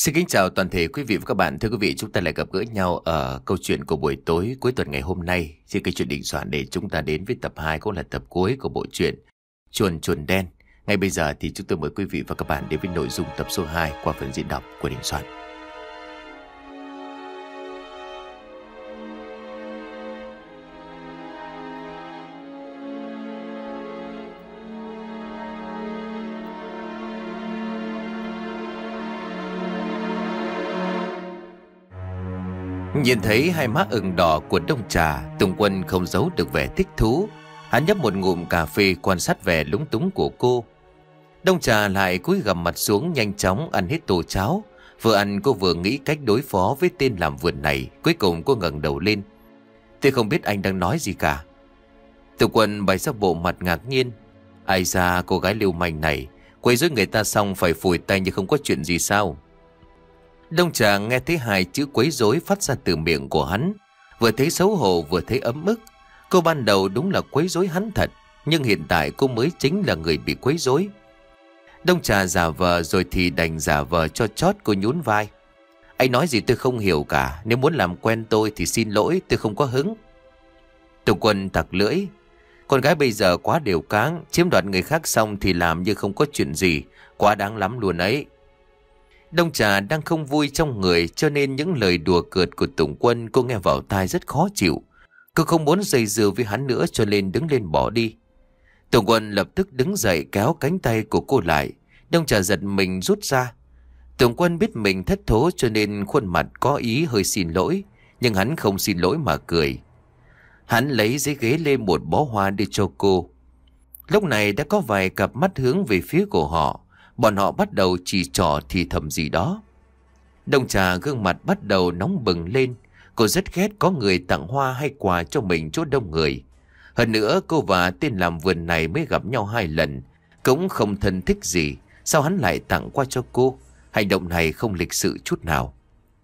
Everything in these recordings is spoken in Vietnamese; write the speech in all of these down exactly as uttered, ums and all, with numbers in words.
Xin kính chào toàn thể quý vị và các bạn. Thưa quý vị, chúng ta lại gặp gỡ nhau ở câu chuyện của buổi tối cuối tuần ngày hôm nay trên kênh Chuyện Đình Soạn để chúng ta đến với tập hai cũng là tập cuối của bộ truyện Chuồn Chuồn Đen. Ngay bây giờ thì chúng tôi mời quý vị và các bạn đến với nội dung tập số hai qua phần diễn đọc của Đình Soạn. Nhìn thấy hai má ửng đỏ của Đông Trà, Tùng Quân không giấu được vẻ thích thú. Hắn nhấp một ngụm cà phê quan sát vẻ lúng túng của cô. Đông Trà lại cúi gằm mặt xuống nhanh chóng ăn hết tô cháo. Vừa ăn cô vừa nghĩ cách đối phó với tên làm vườn này. Cuối cùng cô ngẩng đầu lên. Tôi không biết anh đang nói gì cả. Tùng Quân bày ra bộ mặt ngạc nhiên. Ai ra cô gái lưu manh này quấy rối người ta xong phải phủi tay như không có chuyện gì sao? Đông Trà nghe thấy hai chữ quấy rối phát ra từ miệng của hắn, vừa thấy xấu hổ vừa thấy ấm ức. Cô ban đầu đúng là quấy rối hắn thật, nhưng hiện tại cô mới chính là người bị quấy rối. Đông Trà giả vờ rồi thì đành giả vờ cho chót. Cô nhún vai. Anh nói gì tôi không hiểu cả. Nếu muốn làm quen tôi thì xin lỗi, tôi không có hứng. Tùng Quân tặc lưỡi. Con gái bây giờ quá đều cáng, chiếm đoạt người khác xong thì làm như không có chuyện gì, quá đáng lắm luôn ấy. Đông Trà đang không vui trong người, cho nên những lời đùa cợt của Tùng Quân cô nghe vào tai rất khó chịu. Cô không muốn dây dưa với hắn nữa cho nên đứng lên bỏ đi. Tùng Quân lập tức đứng dậy kéo cánh tay của cô lại. Đông Trà giật mình rút ra. Tùng Quân biết mình thất thố cho nên khuôn mặt có ý hơi xin lỗi, nhưng hắn không xin lỗi mà cười. Hắn lấy giấy ghế lên một bó hoa đi cho cô. Lúc này đã có vài cặp mắt hướng về phía của họ. Bọn họ bắt đầu chỉ trỏ thì thầm gì đó. Đông Trà gương mặt bắt đầu nóng bừng lên. Cô rất ghét có người tặng hoa hay quà cho mình chỗ đông người. Hơn nữa cô và tên làm vườn này mới gặp nhau hai lần, cũng không thân thích gì. Sao hắn lại tặng qua cho cô? Hành động này không lịch sự chút nào.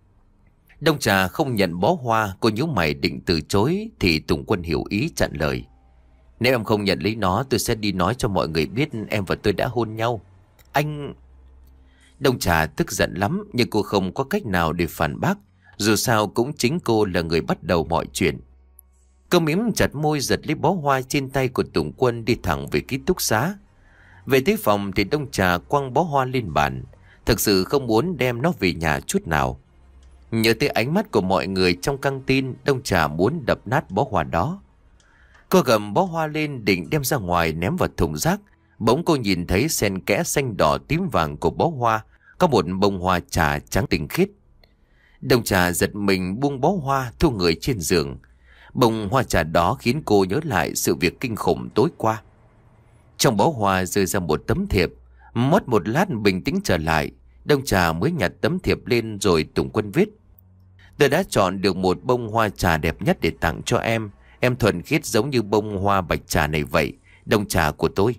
Đông Trà không nhận bó hoa. Cô nhíu mày định từ chối thì Tùng Quân hiểu ý chặn lời. Nếu em không nhận lấy nó, tôi sẽ đi nói cho mọi người biết em và tôi đã hôn nhau. Anh... Đông Trà tức giận lắm, nhưng cô không có cách nào để phản bác. Dù sao cũng chính cô là người bắt đầu mọi chuyện. Cô mím chặt môi giật lấy bó hoa trên tay của Tùng Quân đi thẳng về ký túc xá. Về tới phòng thì Đông Trà quăng bó hoa lên bàn. Thực sự không muốn đem nó về nhà chút nào. Nhớ tới ánh mắt của mọi người trong căng tin, Đông Trà muốn đập nát bó hoa đó. Cô gầm bó hoa lên định đem ra ngoài ném vào thùng rác. Bỗng cô nhìn thấy xen kẽ xanh đỏ tím vàng của bó hoa có một bông hoa trà trắng tinh khiết. Đông Trà giật mình buông bó hoa thu người trên giường. Bông hoa trà đó khiến cô nhớ lại sự việc kinh khủng tối qua. Trong bó hoa rơi ra một tấm thiệp. Mất một lát bình tĩnh trở lại, Đông Trà mới nhặt tấm thiệp lên rồi Tùng Quân viết. Tôi đã chọn được một bông hoa trà đẹp nhất để tặng cho em. Em thuần khiết giống như bông hoa bạch trà này vậy, Đông Trà của tôi.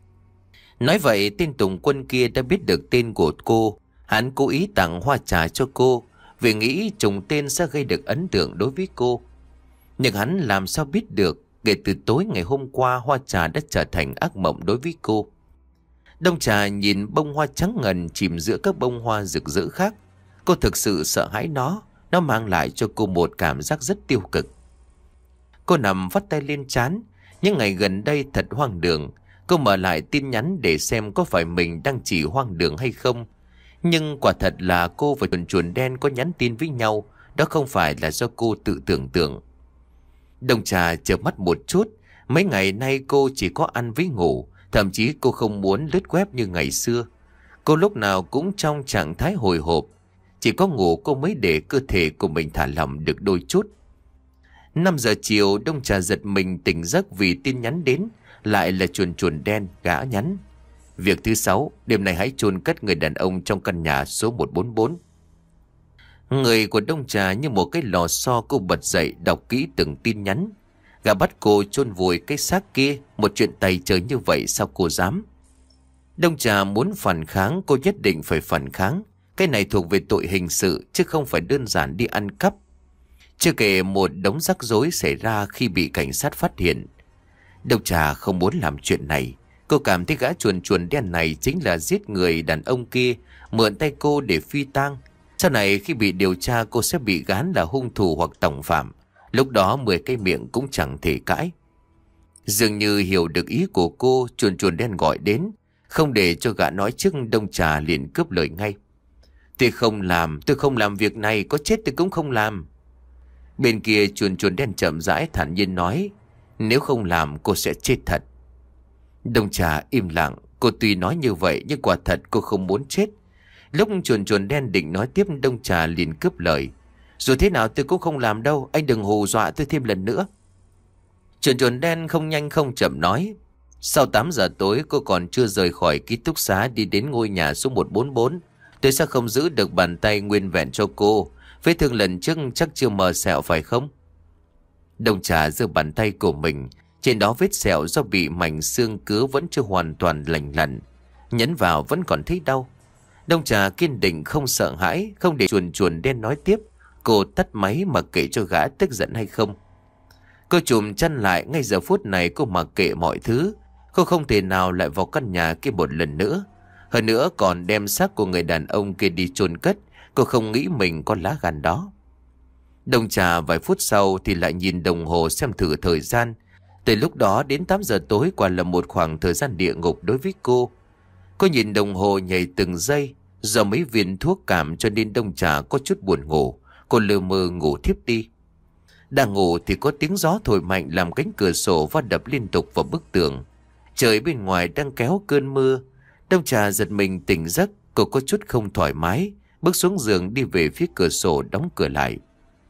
Nói vậy tên Tùng Quân kia đã biết được tên của cô. Hắn cố ý tặng hoa trà cho cô vì nghĩ trùng tên sẽ gây được ấn tượng đối với cô. Nhưng hắn làm sao biết được kể từ tối ngày hôm qua hoa trà đã trở thành ác mộng đối với cô. Đông Trà nhìn bông hoa trắng ngần chìm giữa các bông hoa rực rỡ khác. Cô thực sự sợ hãi nó. Nó mang lại cho cô một cảm giác rất tiêu cực. Cô nằm vắt tay lên trán. Những ngày gần đây thật hoang đường. Cô mở lại tin nhắn để xem có phải mình đang chỉ hoang đường hay không. Nhưng quả thật là cô và Chuồn Chuồn Đen có nhắn tin với nhau. Đó không phải là do cô tự tưởng tượng. Đông Trà chợp mắt một chút. Mấy ngày nay cô chỉ có ăn với ngủ. Thậm chí cô không muốn lướt web như ngày xưa. Cô lúc nào cũng trong trạng thái hồi hộp. Chỉ có ngủ cô mới để cơ thể của mình thả lỏng được đôi chút. Năm giờ chiều Đông Trà giật mình tỉnh giấc vì tin nhắn đến. Lại là Chuồn Chuồn Đen gã nhắn. Việc thứ sáu, đêm nay hãy chôn cất người đàn ông trong căn nhà số một bốn bốn. Người của Đông Trà như một cái lò xo. Cô bật dậy đọc kỹ từng tin nhắn. Gã bắt cô chôn vùi cái xác kia. Một chuyện tày trời như vậy sao cô dám? Đông Trà muốn phản kháng, cô nhất định phải phản kháng. Cái này thuộc về tội hình sự chứ không phải đơn giản đi ăn cắp. Chưa kể một đống rắc rối xảy ra khi bị cảnh sát phát hiện. Đông Trà không muốn làm chuyện này. Cô cảm thấy gã Chuồn Chuồn Đen này chính là giết người đàn ông kia mượn tay cô để phi tang. Sau này khi bị điều tra cô sẽ bị gán là hung thủ hoặc tổng phạm. Lúc đó mười cái miệng cũng chẳng thể cãi. Dường như hiểu được ý của cô, chuồn chuồn đen gọi đến. Không để cho gã nói trước, Đông Trà liền cướp lời ngay. Tôi không làm, tôi không làm việc này, có chết tôi cũng không làm. Bên kia chuồn chuồn đen chậm rãi thản nhiên nói, nếu không làm cô sẽ chết thật. Đông Trà im lặng, cô tuy nói như vậy nhưng quả thật cô không muốn chết. Lúc chuồn chuồn đen định nói tiếp, Đông Trà liền cướp lời. Dù thế nào tôi cũng không làm đâu, anh đừng hù dọa tôi thêm lần nữa. Chuồn chuồn đen không nhanh không chậm nói, sau tám giờ tối cô còn chưa rời khỏi ký túc xá đi đến ngôi nhà số một bốn bốn. Tôi sẽ không giữ được bàn tay nguyên vẹn cho cô. Vết thương lần trước chắc chưa mờ sẹo phải không? Đông Trà giơ bàn tay của mình, trên đó vết sẹo do bị mảnh xương cứa vẫn chưa hoàn toàn lành lặn. Nhấn vào vẫn còn thấy đau. Đông Trà kiên định không sợ hãi, không để chuồn chuồn đen nói tiếp. Cô tắt máy mặc kệ cho gã tức giận hay không. Cô chùm chân lại, ngay giờ phút này cô mặc kệ mọi thứ. Cô không thể nào lại vào căn nhà kia một lần nữa. Hơn nữa còn đem xác của người đàn ông kia đi chôn cất. Cô không nghĩ mình có lá gan đó. Đông Trà vài phút sau thì lại nhìn đồng hồ xem thử thời gian. Từ lúc đó đến tám giờ tối quả là một khoảng thời gian địa ngục đối với cô. Cô nhìn đồng hồ nhảy từng giây. Do mấy viên thuốc cảm cho nên Đông Trà có chút buồn ngủ. Cô lơ mơ ngủ thiếp đi. Đang ngủ thì có tiếng gió thổi mạnh làm cánh cửa sổ va đập liên tục vào bức tường. Trời bên ngoài đang kéo cơn mưa. Đông Trà giật mình tỉnh giấc. Cô có chút không thoải mái, bước xuống giường đi về phía cửa sổ đóng cửa lại.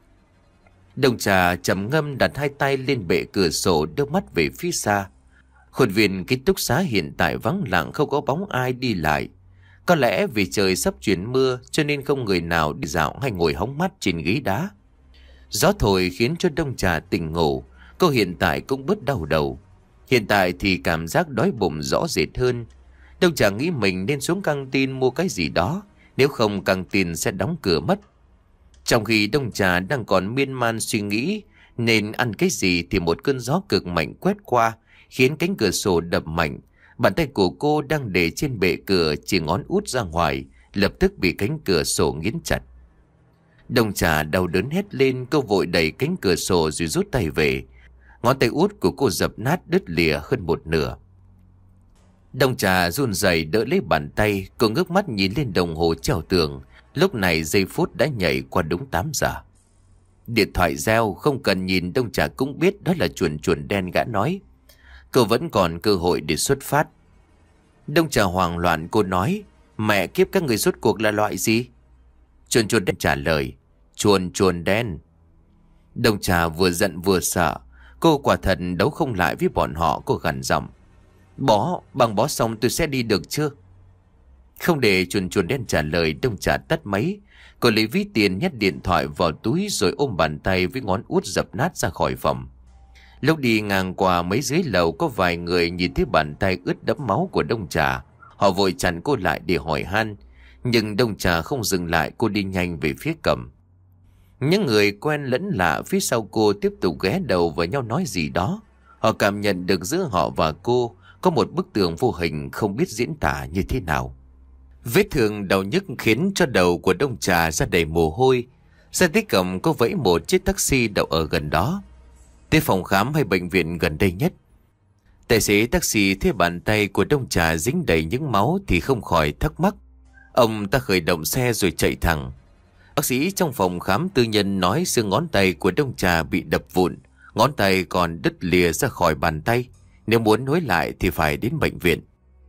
Đông Trà trầm ngâm đặt hai tay lên bệ cửa sổ, đưa mắt về phía xa. Khuôn viên ký túc xá hiện tại vắng lặng, không có bóng ai đi lại. Có lẽ vì trời sắp chuyển mưa cho nên không người nào đi dạo hay ngồi hóng mát trên ghế đá. Gió thổi khiến cho Đông Trà tỉnh ngủ. Cô hiện tại cũng bớt đau đầu. Hiện tại thì cảm giác đói bụng rõ rệt hơn. Đông Trà nghĩ mình nên xuống căng tin mua cái gì đó, nếu không căng tin sẽ đóng cửa mất. Trong khi Đông Trà đang còn miên man suy nghĩ nên ăn cái gì thì một cơn gió cực mạnh quét qua, khiến cánh cửa sổ đập mạnh. Bàn tay của cô đang để trên bệ cửa chỉ ngón út ra ngoài, lập tức bị cánh cửa sổ nghiến chặt. Đông Trà đau đớn hét lên, cô vội đẩy cánh cửa sổ rồi rút tay về. Ngón tay út của cô dập nát đứt lìa hơn một nửa. Đông Trà run rẩy đỡ lấy bàn tay, cô ngước mắt nhìn lên đồng hồ treo tường. Lúc này giây phút đã nhảy qua đúng tám giờ. Điện thoại reo, không cần nhìn Đông Trà cũng biết đó là chuồn chuồn đen gã nói. Cô vẫn còn cơ hội để xuất phát. Đông Trà hoảng loạn, cô nói, mẹ kiếp, các người rốt cuộc là loại gì? Chuồn chuồn đen trả lời, chuồn chuồn đen. Đông Trà vừa giận vừa sợ. Cô quả thật đấu không lại với bọn họ. Cô gằn giọng, bó, bằng bó xong tôi sẽ đi được chưa? Không để chuồn chuồn đen trả lời, Đông Trà tắt máy. Cô lấy ví tiền nhét điện thoại vào túi rồi ôm bàn tay với ngón út dập nát ra khỏi phòng. Lúc đi ngang qua mấy dưới lầu, có vài người nhìn thấy bàn tay ướt đẫm máu của Đông Trà. Họ vội chặn cô lại để hỏi han. Nhưng Đông Trà không dừng lại, cô đi nhanh về phía cầm. Những người quen lẫn lạ phía sau cô tiếp tục ghé đầu vào nhau nói gì đó. Họ cảm nhận được giữa họ và cô có một bức tường vô hình không biết diễn tả như thế nào. Vết thương đau nhức khiến cho đầu của Đông Trà ra đầy mồ hôi. Ra tới cổng, cô vẫy một chiếc taxi đậu ở gần đó. Tới phòng khám hay bệnh viện gần đây nhất. Tài xế taxi thấy bàn tay của Đông Trà dính đầy những máu thì không khỏi thắc mắc. Ông ta khởi động xe rồi chạy thẳng. Bác sĩ trong phòng khám tư nhân nói xương ngón tay của Đông Trà bị đập vụn, ngón tay còn đứt lìa ra khỏi bàn tay. Nếu muốn nối lại thì phải đến bệnh viện.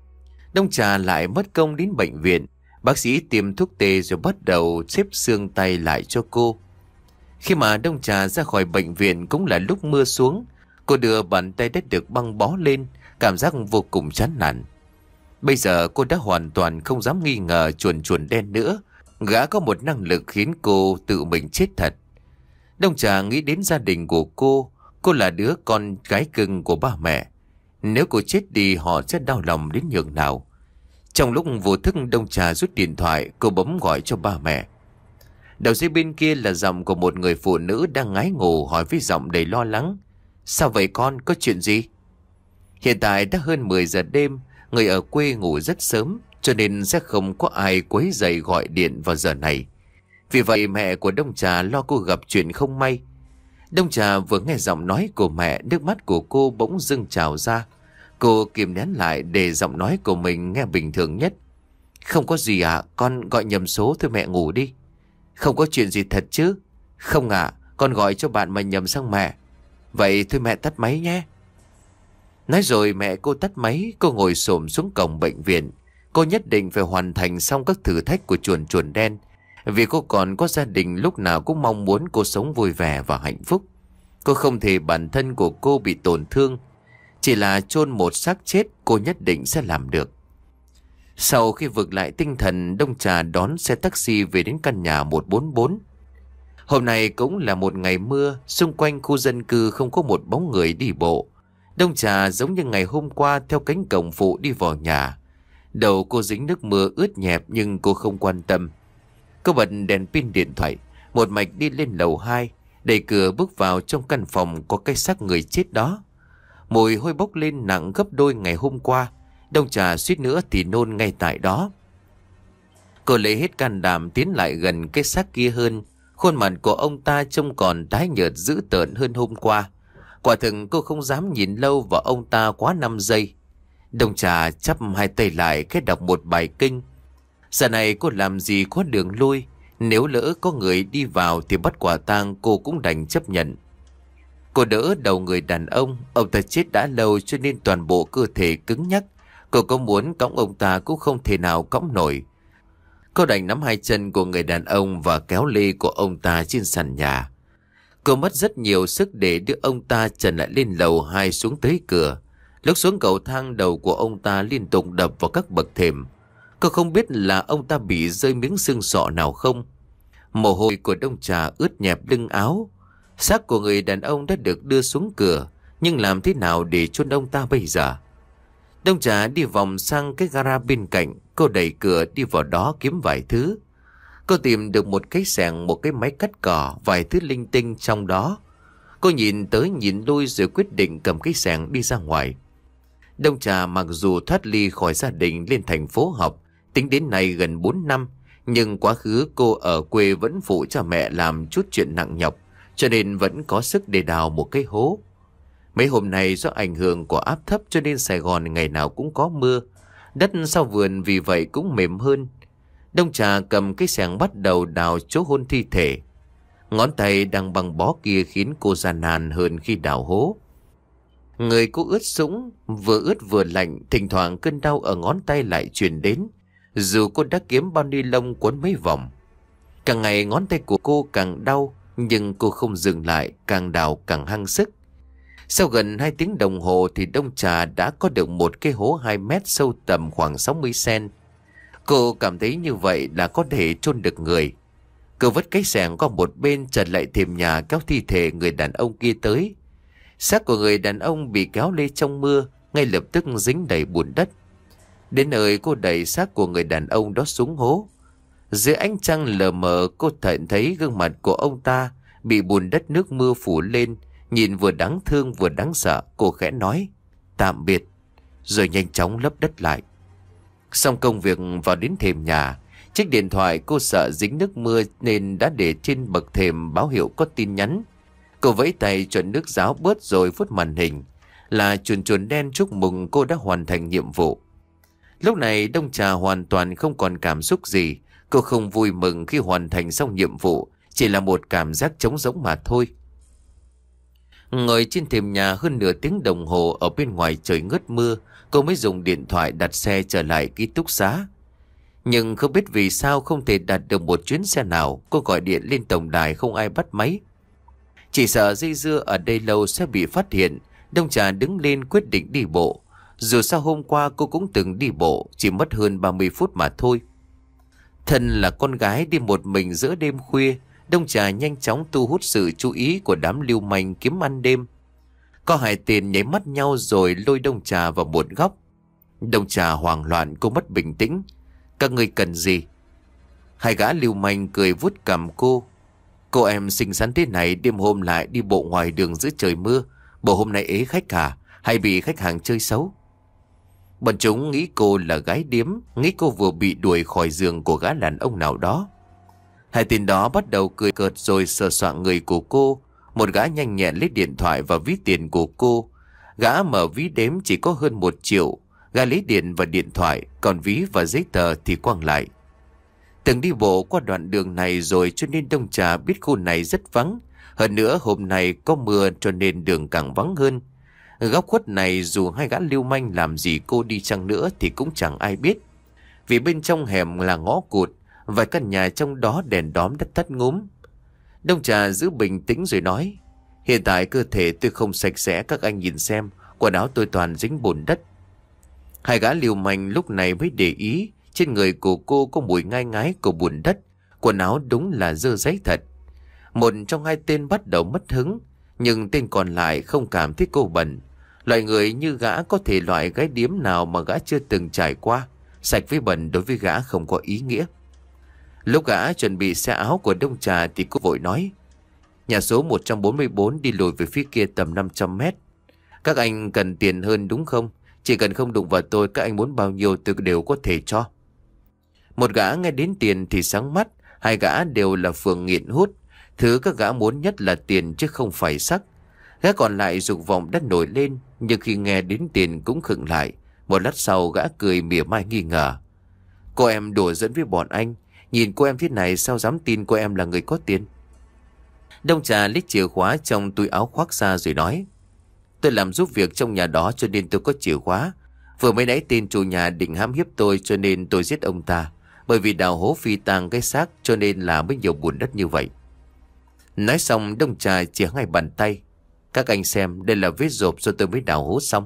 Đông Trà lại mất công đến bệnh viện. Bác sĩ tiêm thuốc tê rồi bắt đầu xếp xương tay lại cho cô. Khi mà Đông Trà ra khỏi bệnh viện cũng là lúc mưa xuống. Cô đưa bàn tay đã được băng bó lên, cảm giác vô cùng chán nản. Bây giờ cô đã hoàn toàn không dám nghi ngờ chuồn chuồn đen nữa. Gã có một năng lực khiến cô tự mình chết thật. Đông Trà nghĩ đến gia đình của cô. Cô là đứa con gái cưng của ba mẹ. Nếu cô chết đi họ sẽ đau lòng đến nhường nào. Trong lúc vô thức, Đông Trà rút điện thoại, cô bấm gọi cho ba mẹ. Đầu dây bên kia là giọng của một người phụ nữ đang ngái ngủ, hỏi với giọng đầy lo lắng. Sao vậy con, có chuyện gì? Hiện tại đã hơn mười giờ đêm. Người ở quê ngủ rất sớm. cho nên sẽ không có ai quấy rầy gọi điện vào giờ này. Vì vậy mẹ của Đông Trà lo cô gặp chuyện không may. Đông Trà vừa nghe giọng nói của mẹ, nước mắt của cô bỗng dưng trào ra. Cô kìm nén lại để giọng nói của mình nghe bình thường nhất. Không có gì ạ, con gọi nhầm số thôi, mẹ ngủ đi. Không có chuyện gì thật chứ? Không ạ, con gọi cho bạn mà nhầm sang mẹ. Vậy thôi mẹ tắt máy nhé. Nói rồi mẹ cô tắt máy. Cô ngồi xổm xuống cổng bệnh viện. Cô nhất định phải hoàn thành xong các thử thách của chuồn chuồn đen, vì cô còn có gia đình lúc nào cũng mong muốn cô sống vui vẻ và hạnh phúc. Cô không thể bản thân của cô bị tổn thương. Chỉ là chôn một xác chết cô nhất định sẽ làm được. Sau khi vực lại tinh thần, Đông Trà đón xe taxi về đến căn nhà một bốn bốn. Hôm nay cũng là một ngày mưa. Xung quanh khu dân cư không có một bóng người đi bộ. Đông Trà giống như ngày hôm qua theo cánh cổng phụ đi vào nhà. Đầu cô dính nước mưa ướt nhẹp nhưng cô không quan tâm. Cô bật đèn pin điện thoại, một mạch đi lên lầu hai, đẩy cửa bước vào trong căn phòng có cái xác người chết đó. Mùi hôi bốc lên nặng gấp đôi ngày hôm qua. Đông Trà suýt nữa thì nôn ngay tại đó. Cô lấy hết can đảm tiến lại gần cái xác kia hơn. Khuôn mặt của ông ta trông còn tái nhợt dữ tợn hơn hôm qua. Quả thực cô không dám nhìn lâu vào ông ta quá năm giây. Đông Trà chắp hai tay lại khẽ đọc một bài kinh. Giờ này cô làm gì có đường lui. Nếu lỡ có người đi vào thì bắt quả tang cô cũng đành chấp nhận. Cô đỡ đầu người đàn ông. Ông ta chết đã lâu cho nên toàn bộ cơ thể cứng nhắc. Cô có muốn cõng ông ta cũng không thể nào cõng nổi. Cô đành nắm hai chân của người đàn ông và kéo lê của ông ta trên sàn nhà. Cô mất rất nhiều sức để đưa ông ta trần lại lên lầu hai xuống tới cửa. Lúc xuống cầu thang, đầu của ông ta liên tục đập vào các bậc thềm. Cô không biết là ông ta bị rơi miếng xương sọ nào không. Mồ hôi của Đông Trà ướt nhẹp lưng áo. Xác của người đàn ông đã được đưa xuống cửa, nhưng làm thế nào để chôn ông ta bây giờ? Đông Trà đi vòng sang cái gara bên cạnh. Cô đẩy cửa đi vào đó kiếm vài thứ. Cô tìm được một cái xẻng, một cái máy cắt cỏ, vài thứ linh tinh trong đó. Cô nhìn tới nhìn lui rồi quyết định cầm cái xẻng đi ra ngoài. Đông Trà mặc dù thoát ly khỏi gia đình lên thành phố học, tính đến nay gần bốn năm, nhưng quá khứ cô ở quê vẫn phụ cho mẹ làm chút chuyện nặng nhọc, cho nên vẫn có sức để đào một cái hố. Mấy hôm nay do ảnh hưởng của áp thấp cho nên Sài Gòn ngày nào cũng có mưa. Đất sau vườn vì vậy cũng mềm hơn. Đông Trà cầm cái xẻng bắt đầu đào chỗ hôn thi thể. Ngón tay đang băng bó kia khiến cô gian nan hơn khi đào hố. Người cô ướt sũng, vừa ướt vừa lạnh, thỉnh thoảng cơn đau ở ngón tay lại truyền đến. Dù cô đã kiếm bao ni lông quấn mấy vòng. Càng ngày ngón tay của cô càng đau, nhưng cô không dừng lại, càng đào càng hăng sức. Sau gần hai tiếng đồng hồ thì Đông Trà đã có được một cái hố hai mét sâu tầm khoảng sáu mươi xăng-ti-mét. Cô cảm thấy như vậy là có thể chôn được người. Cô vứt cái xẻng qua một bên, trật lại thềm nhà kéo thi thể người đàn ông kia tới. Xác của người đàn ông bị kéo lê trong mưa, ngay lập tức dính đầy bùn đất. Đến nơi cô đẩy xác của người đàn ông đó xuống hố. Dưới ánh trăng lờ mờ cô thận thấy gương mặt của ông ta bị bùn đất nước mưa phủ lên, nhìn vừa đáng thương vừa đáng sợ. Cô khẽ nói tạm biệt rồi nhanh chóng lấp đất lại. Xong công việc vào đến thềm nhà, chiếc điện thoại cô sợ dính nước mưa nên đã để trên bậc thềm báo hiệu có tin nhắn. Cô vẫy tay cho nước ráo bớt rồi vuốt màn hình. Là chuồn chuồn đen chúc mừng cô đã hoàn thành nhiệm vụ. Lúc này Đông Trà hoàn toàn không còn cảm xúc gì. Cô không vui mừng khi hoàn thành xong nhiệm vụ, chỉ là một cảm giác trống rỗng mà thôi. Ngồi trên thềm nhà hơn nửa tiếng đồng hồ, ở bên ngoài trời ngớt mưa, cô mới dùng điện thoại đặt xe trở lại ký túc xá. Nhưng không biết vì sao không thể đặt được một chuyến xe nào. Cô gọi điện lên tổng đài không ai bắt máy. Chỉ sợ dây dưa ở đây lâu sẽ bị phát hiện. Đông Trà đứng lên quyết định đi bộ. Dù sao hôm qua cô cũng từng đi bộ, chỉ mất hơn ba mươi phút mà thôi. Thân là con gái đi một mình giữa đêm khuya, Đông Trà nhanh chóng thu hút sự chú ý của đám lưu manh kiếm ăn đêm. Có hai tên nháy mắt nhau rồi lôi Đông Trà vào một góc. Đông Trà hoảng loạn, cô mất bình tĩnh. Các ngươi cần gì? Hai gã lưu manh cười vuốt cằm cô. Cô em xinh xắn thế này, đêm hôm lại đi bộ ngoài đường giữa trời mưa. Bộ hôm nay ế khách à? Hay bị khách hàng chơi xấu? Bọn chúng nghĩ cô là gái điếm, nghĩ cô vừa bị đuổi khỏi giường của gã đàn ông nào đó. Hai tên đó bắt đầu cười cợt rồi sờ soạng người của cô. Một gã nhanh nhẹn lấy điện thoại và ví tiền của cô. Gã mở ví đếm chỉ có hơn một triệu. Gã lấy điện và điện thoại, còn ví và giấy tờ thì quăng lại. Từng đi bộ qua đoạn đường này rồi cho nên Đông Trà biết khu này rất vắng. Hơn nữa hôm nay có mưa cho nên đường càng vắng hơn. Góc khuất này dù hai gã lưu manh làm gì cô đi chăng nữa thì cũng chẳng ai biết. Vì bên trong hẻm là ngõ cụt, vài căn nhà trong đó đèn đóm đất tắt ngúm. Đông Trà giữ bình tĩnh rồi nói: hiện tại cơ thể tôi không sạch sẽ, các anh nhìn xem, quần áo tôi toàn dính bùn đất. Hai gã lưu manh lúc này mới để ý trên người của cô có mùi ngai ngái của bùn đất. Quần áo đúng là dơ dáy thật. Một trong hai tên bắt đầu mất hứng, nhưng tên còn lại không cảm thấy cô bẩn. Loại người như gã có thể loại gái điếm nào mà gã chưa từng trải qua. Sạch với bẩn đối với gã không có ý nghĩa. Lúc gã chuẩn bị xe áo của Đông Trà thì cô vội nói: nhà số một trăm bốn mươi bốn đi lùi về phía kia tầm năm trăm mét. Các anh cần tiền hơn đúng không? Chỉ cần không đụng vào tôi, các anh muốn bao nhiêu tôi đều có thể cho. Một gã nghe đến tiền thì sáng mắt. Hai gã đều là phường nghiện hút. Thứ các gã muốn nhất là tiền chứ không phải sắc. Gã còn lại dục vọng đã nổi lên, nhưng khi nghe đến tiền cũng khựng lại. Một lát sau gã cười mỉa mai nghi ngờ: cô em đùa dẫn với bọn anh, nhìn cô em thế này sao dám tin cô em là người có tiền. Đông Trà lấy chìa khóa trong túi áo khoác ra rồi nói: tôi làm giúp việc trong nhà đó cho nên tôi có chìa khóa. Vừa mới nãy tên chủ nhà định hãm hiếp tôi cho nên tôi giết ông ta. Bởi vì đào hố phi tang cái xác cho nên là mới nhiều bùn đất như vậy. Nói xong Đông Trà chỉ hai bàn tay: các anh xem, đây là vết rộp do tôi mới đào hố xong.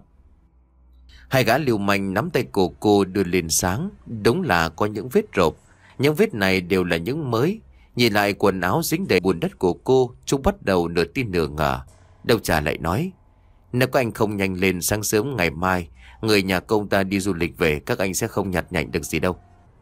Hai gã lưu manh nắm tay của cô đưa lên sáng. Đúng là có những vết rộp. Những vết này đều là những mới. Nhìn lại quần áo dính đầy bùn đất của cô, chúng bắt đầu nửa tin nửa ngờ. Đông Trà lại nói: nếu các anh không nhanh lên, sáng sớm ngày mai người nhà công ta đi du lịch về, các anh sẽ không nhặt nhạnh được gì đâu.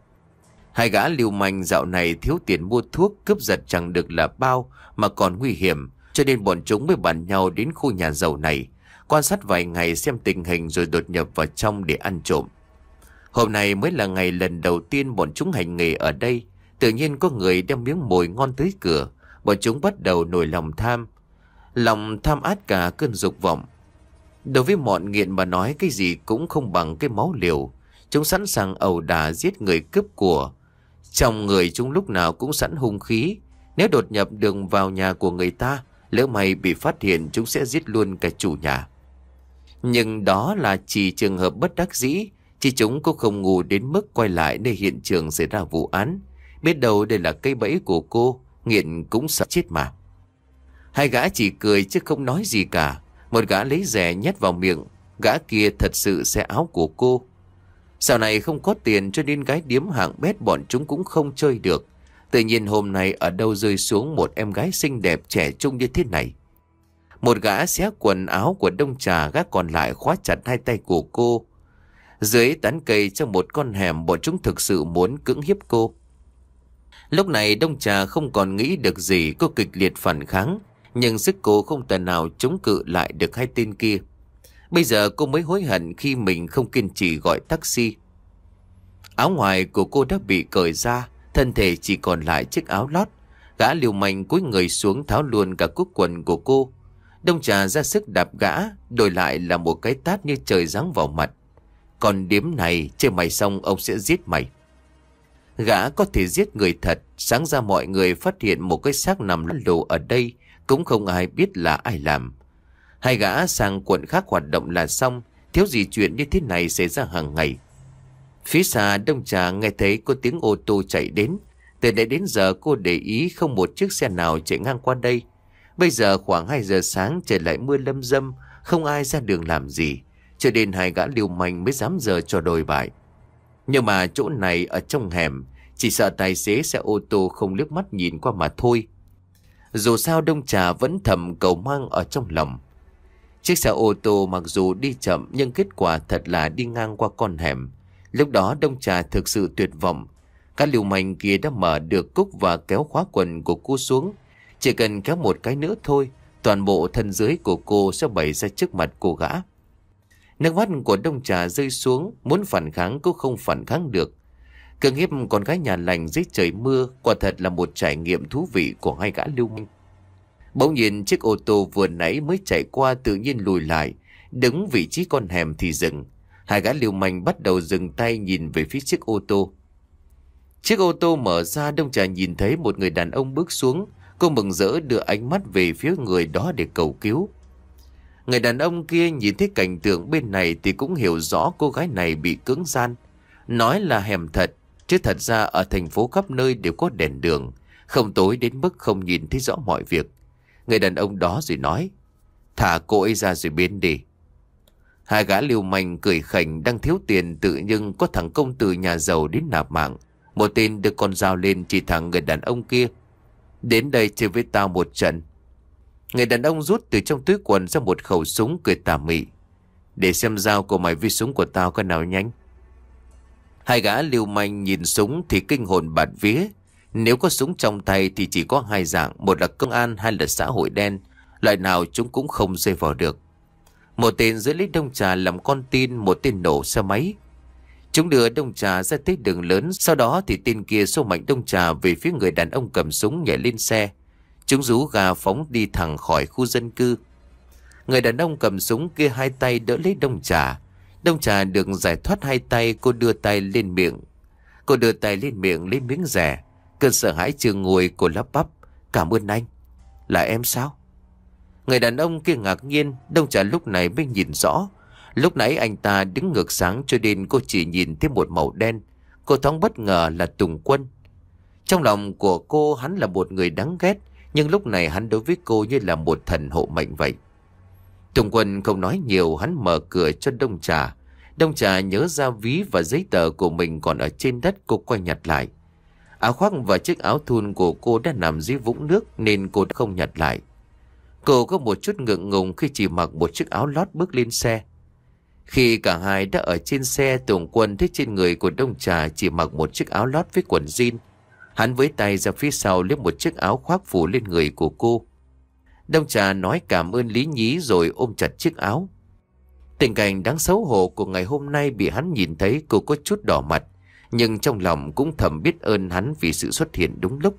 Hai gã lưu manh dạo này thiếu tiền mua thuốc, cướp giật chẳng được là bao mà còn nguy hiểm, cho nên bọn chúng mới bàn nhau đến khu nhà giàu này, quan sát vài ngày xem tình hình rồi đột nhập vào trong để ăn trộm. Hôm nay mới là ngày lần đầu tiên bọn chúng hành nghề ở đây. Tự nhiên có người đem miếng mồi ngon tới cửa, bọn chúng bắt đầu nổi lòng tham. Lòng tham át cả cơn dục vọng. Đối với bọn nghiện mà nói cái gì cũng không bằng cái máu liều. Chúng sẵn sàng ẩu đả giết người cướp của. Trong người chúng lúc nào cũng sẵn hung khí. Nếu đột nhập đường vào nhà của người ta, lỡ may bị phát hiện chúng sẽ giết luôn cả chủ nhà. Nhưng đó là chỉ trường hợp bất đắc dĩ. Chứ chúng cũng không ngu đến mức quay lại nơi hiện trường xảy ra vụ án. Biết đâu đây là cây bẫy của cô, nghiện cũng sợ chết mà. Hai gã chỉ cười chứ không nói gì cả. Một gã lấy rẻ nhét vào miệng. Gã kia thật sự xé áo của cô. Sau này không có tiền cho nên gái điếm hạng bét bọn chúng cũng không chơi được. Tự nhiên hôm nay ở đâu rơi xuống một em gái xinh đẹp trẻ trung như thế này. Một gã xé quần áo của Đông Trà, gã còn lại khóa chặt hai tay của cô. Dưới tán cây trong một con hẻm, bọn chúng thực sự muốn cưỡng hiếp cô. Lúc này Đông Trà không còn nghĩ được gì, cô kịch liệt phản kháng. Nhưng sức cô không thể nào chống cự lại được hai tên kia. Bây giờ cô mới hối hận khi mình không kiên trì gọi taxi. Áo ngoài của cô đã bị cởi ra, thân thể chỉ còn lại chiếc áo lót. Gã liều mạnh cúi người xuống tháo luôn cả cúc quần của cô. Đông Trà ra sức đạp gã, đổi lại là một cái tát như trời giáng vào mặt. Còn điếm này, chơi mày xong ông sẽ giết mày. Gã có thể giết người thật. Sáng ra mọi người phát hiện một cái xác nằm lăn lộn ở đây, cũng không ai biết là ai làm. Hai gã sang quận khác hoạt động là xong, thiếu gì chuyện như thế này xảy ra hàng ngày. Phía xa Đông Trà nghe thấy có tiếng ô tô chạy đến. Từ nãy đến giờ cô để ý không một chiếc xe nào chạy ngang qua đây. Bây giờ khoảng hai giờ sáng, trời lại mưa lâm dâm, không ai ra đường làm gì, cho nên hai gã lưu manh mới dám giờ cho đồi bại. Nhưng mà chỗ này ở trong hẻm, chỉ sợ tài xế xe ô tô không liếc mắt nhìn qua mà thôi. Dù sao Đông Trà vẫn thầm cầu mang ở trong lòng. Chiếc xe ô tô mặc dù đi chậm nhưng kết quả thật là đi ngang qua con hẻm. Lúc đó Đông Trà thực sự tuyệt vọng. Các lưu manh kia đã mở được cúc và kéo khóa quần của cô xuống. Chỉ cần kéo một cái nữa thôi, toàn bộ thân dưới của cô sẽ bày ra trước mặt cô gã. Nước mắt của Đông Trà rơi xuống, muốn phản kháng cũng không phản kháng được. Cưỡng hiếp con gái nhà lành dưới trời mưa quả thật là một trải nghiệm thú vị của hai gã lưu manh. Bỗng nhiên chiếc ô tô vừa nãy mới chạy qua tự nhiên lùi lại, đứng vị trí con hẻm thì dừng. Hai gã lưu manh bắt đầu dừng tay nhìn về phía chiếc ô tô. Chiếc ô tô mở ra, Đông Trà nhìn thấy một người đàn ông bước xuống. Cô mừng rỡ đưa ánh mắt về phía người đó để cầu cứu. Người đàn ông kia nhìn thấy cảnh tượng bên này thì cũng hiểu rõ cô gái này bị cưỡng gian. Nói là hẻm thật, chứ thật ra ở thành phố khắp nơi đều có đèn đường, không tối đến mức không nhìn thấy rõ mọi việc. Người đàn ông đó rồi nói: "Thả cô ấy ra rồi biến đi." Hai gã lưu manh cười khỉnh, đang thiếu tiền tự nhưng có thằng công từ nhà giàu đến nạp mạng. Một tên đưa con dao lên chỉ thẳng người đàn ông kia: "Đến đây chơi với tao một trận." Người đàn ông rút từ trong túi quần ra một khẩu súng, cười tà mị: "Để xem dao của mày với súng của tao có nào nhanh." Hai gã lưu manh nhìn súng thì kinh hồn bạt vía. Nếu có súng trong tay thì chỉ có hai dạng, một là công an, hai là xã hội đen. Loại nào chúng cũng không rơi vào được. Một tên giữ lấy Đông Trà làm con tin, một tên nổ xe máy. Chúng đưa Đông Trà ra tới đường lớn, sau đó thì tên kia xô mạnh Đông Trà về phía người đàn ông cầm súng, nhảy lên xe. Chúng rú ga phóng đi thẳng khỏi khu dân cư. Người đàn ông cầm súng kia hai tay đỡ lấy Đông Trà. Đông Trà được giải thoát hai tay, cô đưa tay lên miệng. Cô đưa tay lên miệng lấy miếng rẻ. Cơn sợ hãi chưa nguôi, cô lắp bắp: "Cảm ơn anh." "Là em sao?" Người đàn ông kia ngạc nhiên. Đông Trà lúc này mới nhìn rõ. Lúc nãy anh ta đứng ngược sáng cho nên cô chỉ nhìn thấy một màu đen. Cô thoáng bất ngờ là Tùng Quân. Trong lòng của cô, hắn là một người đáng ghét, nhưng lúc này hắn đối với cô như là một thần hộ mệnh vậy. Tùng Quân không nói nhiều, hắn mở cửa cho Đông Trà. Đông Trà nhớ ra ví và giấy tờ của mình còn ở trên đất, cô quay nhặt lại. Áo khoác và chiếc áo thun của cô đã nằm dưới vũng nước nên cô không nhặt lại. Cô có một chút ngượng ngùng khi chỉ mặc một chiếc áo lót bước lên xe. Khi cả hai đã ở trên xe, Tùng Quân thấy trên người của Đông Trà chỉ mặc một chiếc áo lót với quần jean. Hắn với tay ra phía sau lấy một chiếc áo khoác phủ lên người của cô. Đông Trà nói cảm ơn lý nhí rồi ôm chặt chiếc áo. Tình cảnh đáng xấu hổ của ngày hôm nay bị hắn nhìn thấy, cô có chút đỏ mặt, nhưng trong lòng cũng thầm biết ơn hắn vì sự xuất hiện đúng lúc.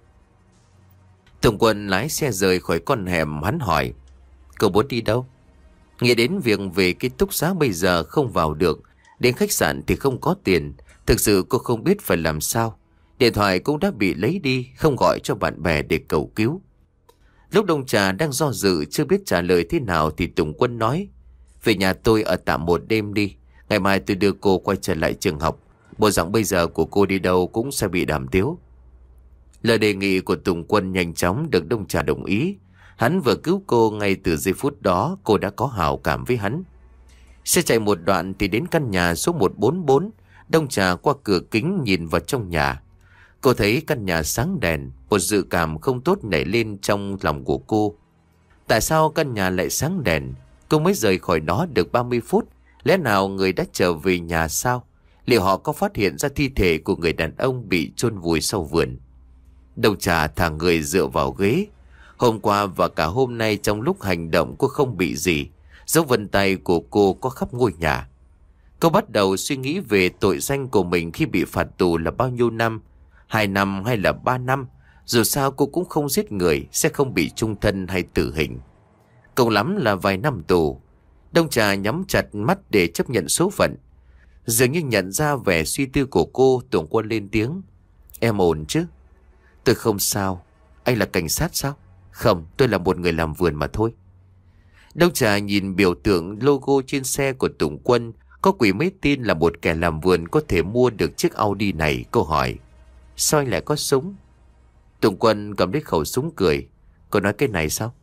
Tùng Quân lái xe rời khỏi con hẻm. Hắn hỏi: "Cậu muốn đi đâu?" Nghĩ đến việc về ký túc xá bây giờ không vào được, đến khách sạn thì không có tiền, thực sự cô không biết phải làm sao. Điện thoại cũng đã bị lấy đi, không gọi cho bạn bè để cầu cứu. Lúc Đông Trà đang do dự chưa biết trả lời thế nào thì Tùng Quân nói: "Về nhà tôi ở tạm một đêm đi, ngày mai tôi đưa cô quay trở lại trường học. Bộ dạng bây giờ của cô đi đâu cũng sẽ bị đàm tiếu." Lời đề nghị của Tùng Quân nhanh chóng được Đông Trà đồng ý. Hắn vừa cứu cô, ngay từ giây phút đó cô đã có hảo cảm với hắn. Xe chạy một đoạn thì đến căn nhà số một bốn bốn. Đông Trà qua cửa kính nhìn vào trong nhà. Cô thấy căn nhà sáng đèn, một dự cảm không tốt nảy lên trong lòng của cô. Tại sao căn nhà lại sáng đèn? Cô mới rời khỏi đó được ba mươi phút. Lẽ nào người đã trở về nhà sao? Liệu họ có phát hiện ra thi thể của người đàn ông bị chôn vùi sau vườn? Đông Trà thả người dựa vào ghế. Hôm qua và cả hôm nay trong lúc hành động cô không bị gì. Dấu vân tay của cô có khắp ngôi nhà. Cô bắt đầu suy nghĩ về tội danh của mình khi bị phạt tù là bao nhiêu năm. Hai năm hay là ba năm. Dù sao cô cũng không giết người, sẽ không bị chung thân hay tử hình. Cùng lắm là vài năm tù. Đông Trà nhắm chặt mắt để chấp nhận số phận. Dường như nhận ra vẻ suy tư của cô, Tùng Quân lên tiếng: "Em ổn chứ?" "Tôi không sao." "Anh là cảnh sát sao?" "Không, tôi là một người làm vườn mà thôi." Đông Trà nhìn biểu tượng logo trên xe của Tùng Quân. Có quỷ mới tin là một kẻ làm vườn có thể mua được chiếc Audi này. Cô hỏi: "Sao anh lại có súng?" Tùng Quân cầm lấy khẩu súng cười: "Cô nói cái này sao?"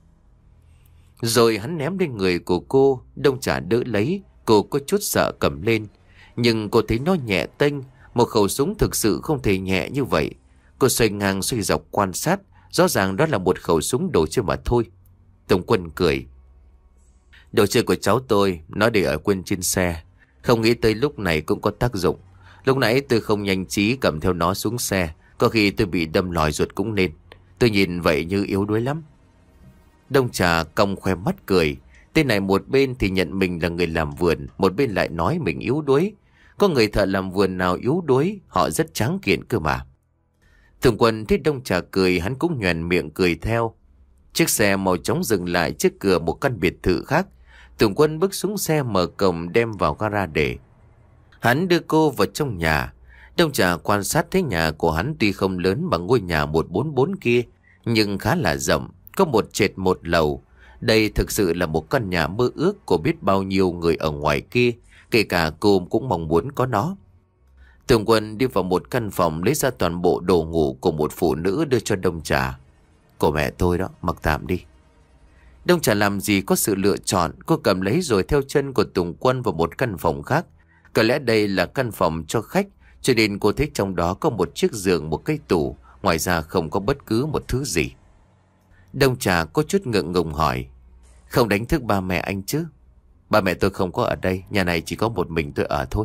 Rồi hắn ném lên người của cô. Đông Trà đỡ lấy. Cô có chút sợ cầm lên, nhưng cô thấy nó nhẹ tênh. Một khẩu súng thực sự không thể nhẹ như vậy. Cô xoay ngang xoay dọc quan sát. Rõ ràng đó là một khẩu súng đồ chơi mà thôi. Tùng Quân cười: "Đồ chơi của cháu tôi, nó để ở quên trên xe. Không nghĩ tới lúc này cũng có tác dụng. Lúc nãy tôi không nhanh trí cầm theo nó xuống xe. Có khi tôi bị đâm lòi ruột cũng nên. Tôi nhìn vậy như yếu đuối lắm." Đông Trà cong khoe mắt cười. Tên này một bên thì nhận mình là người làm vườn, một bên lại nói mình yếu đuối. Có người thợ làm vườn nào yếu đuối, họ rất tráng kiện cơ mà. Tùng Quân thấy Đông Trà cười, hắn cũng nhoẻn miệng cười theo. Chiếc xe mau chóng dừng lại trước cửa một căn biệt thự khác. Tùng Quân bước xuống xe mở cổng đem vào gara để. Hắn đưa cô vào trong nhà. Đông Trà quan sát thấy nhà của hắn tuy không lớn bằng ngôi nhà một bốn bốn kia, nhưng khá là rộng, có một trệt một lầu. Đây thực sự là một căn nhà mơ ước của biết bao nhiêu người ở ngoài kia, kể cả cô cũng mong muốn có nó. Tường Quân đi vào một căn phòng, lấy ra toàn bộ đồ ngủ của một phụ nữ đưa cho Đông Trà. Của mẹ tôi đó, mặc tạm đi. Đông Trà làm gì có sự lựa chọn, cô cầm lấy rồi theo chân của Tùng Quân vào một căn phòng khác. Có lẽ đây là căn phòng cho khách, cho nên cô thấy trong đó có một chiếc giường, một cái tủ, ngoài ra không có bất cứ một thứ gì. Đông Trà có chút ngượng ngùng hỏi, không đánh thức ba mẹ anh chứ? Ba mẹ tôi không có ở đây, nhà này chỉ có một mình tôi ở thôi.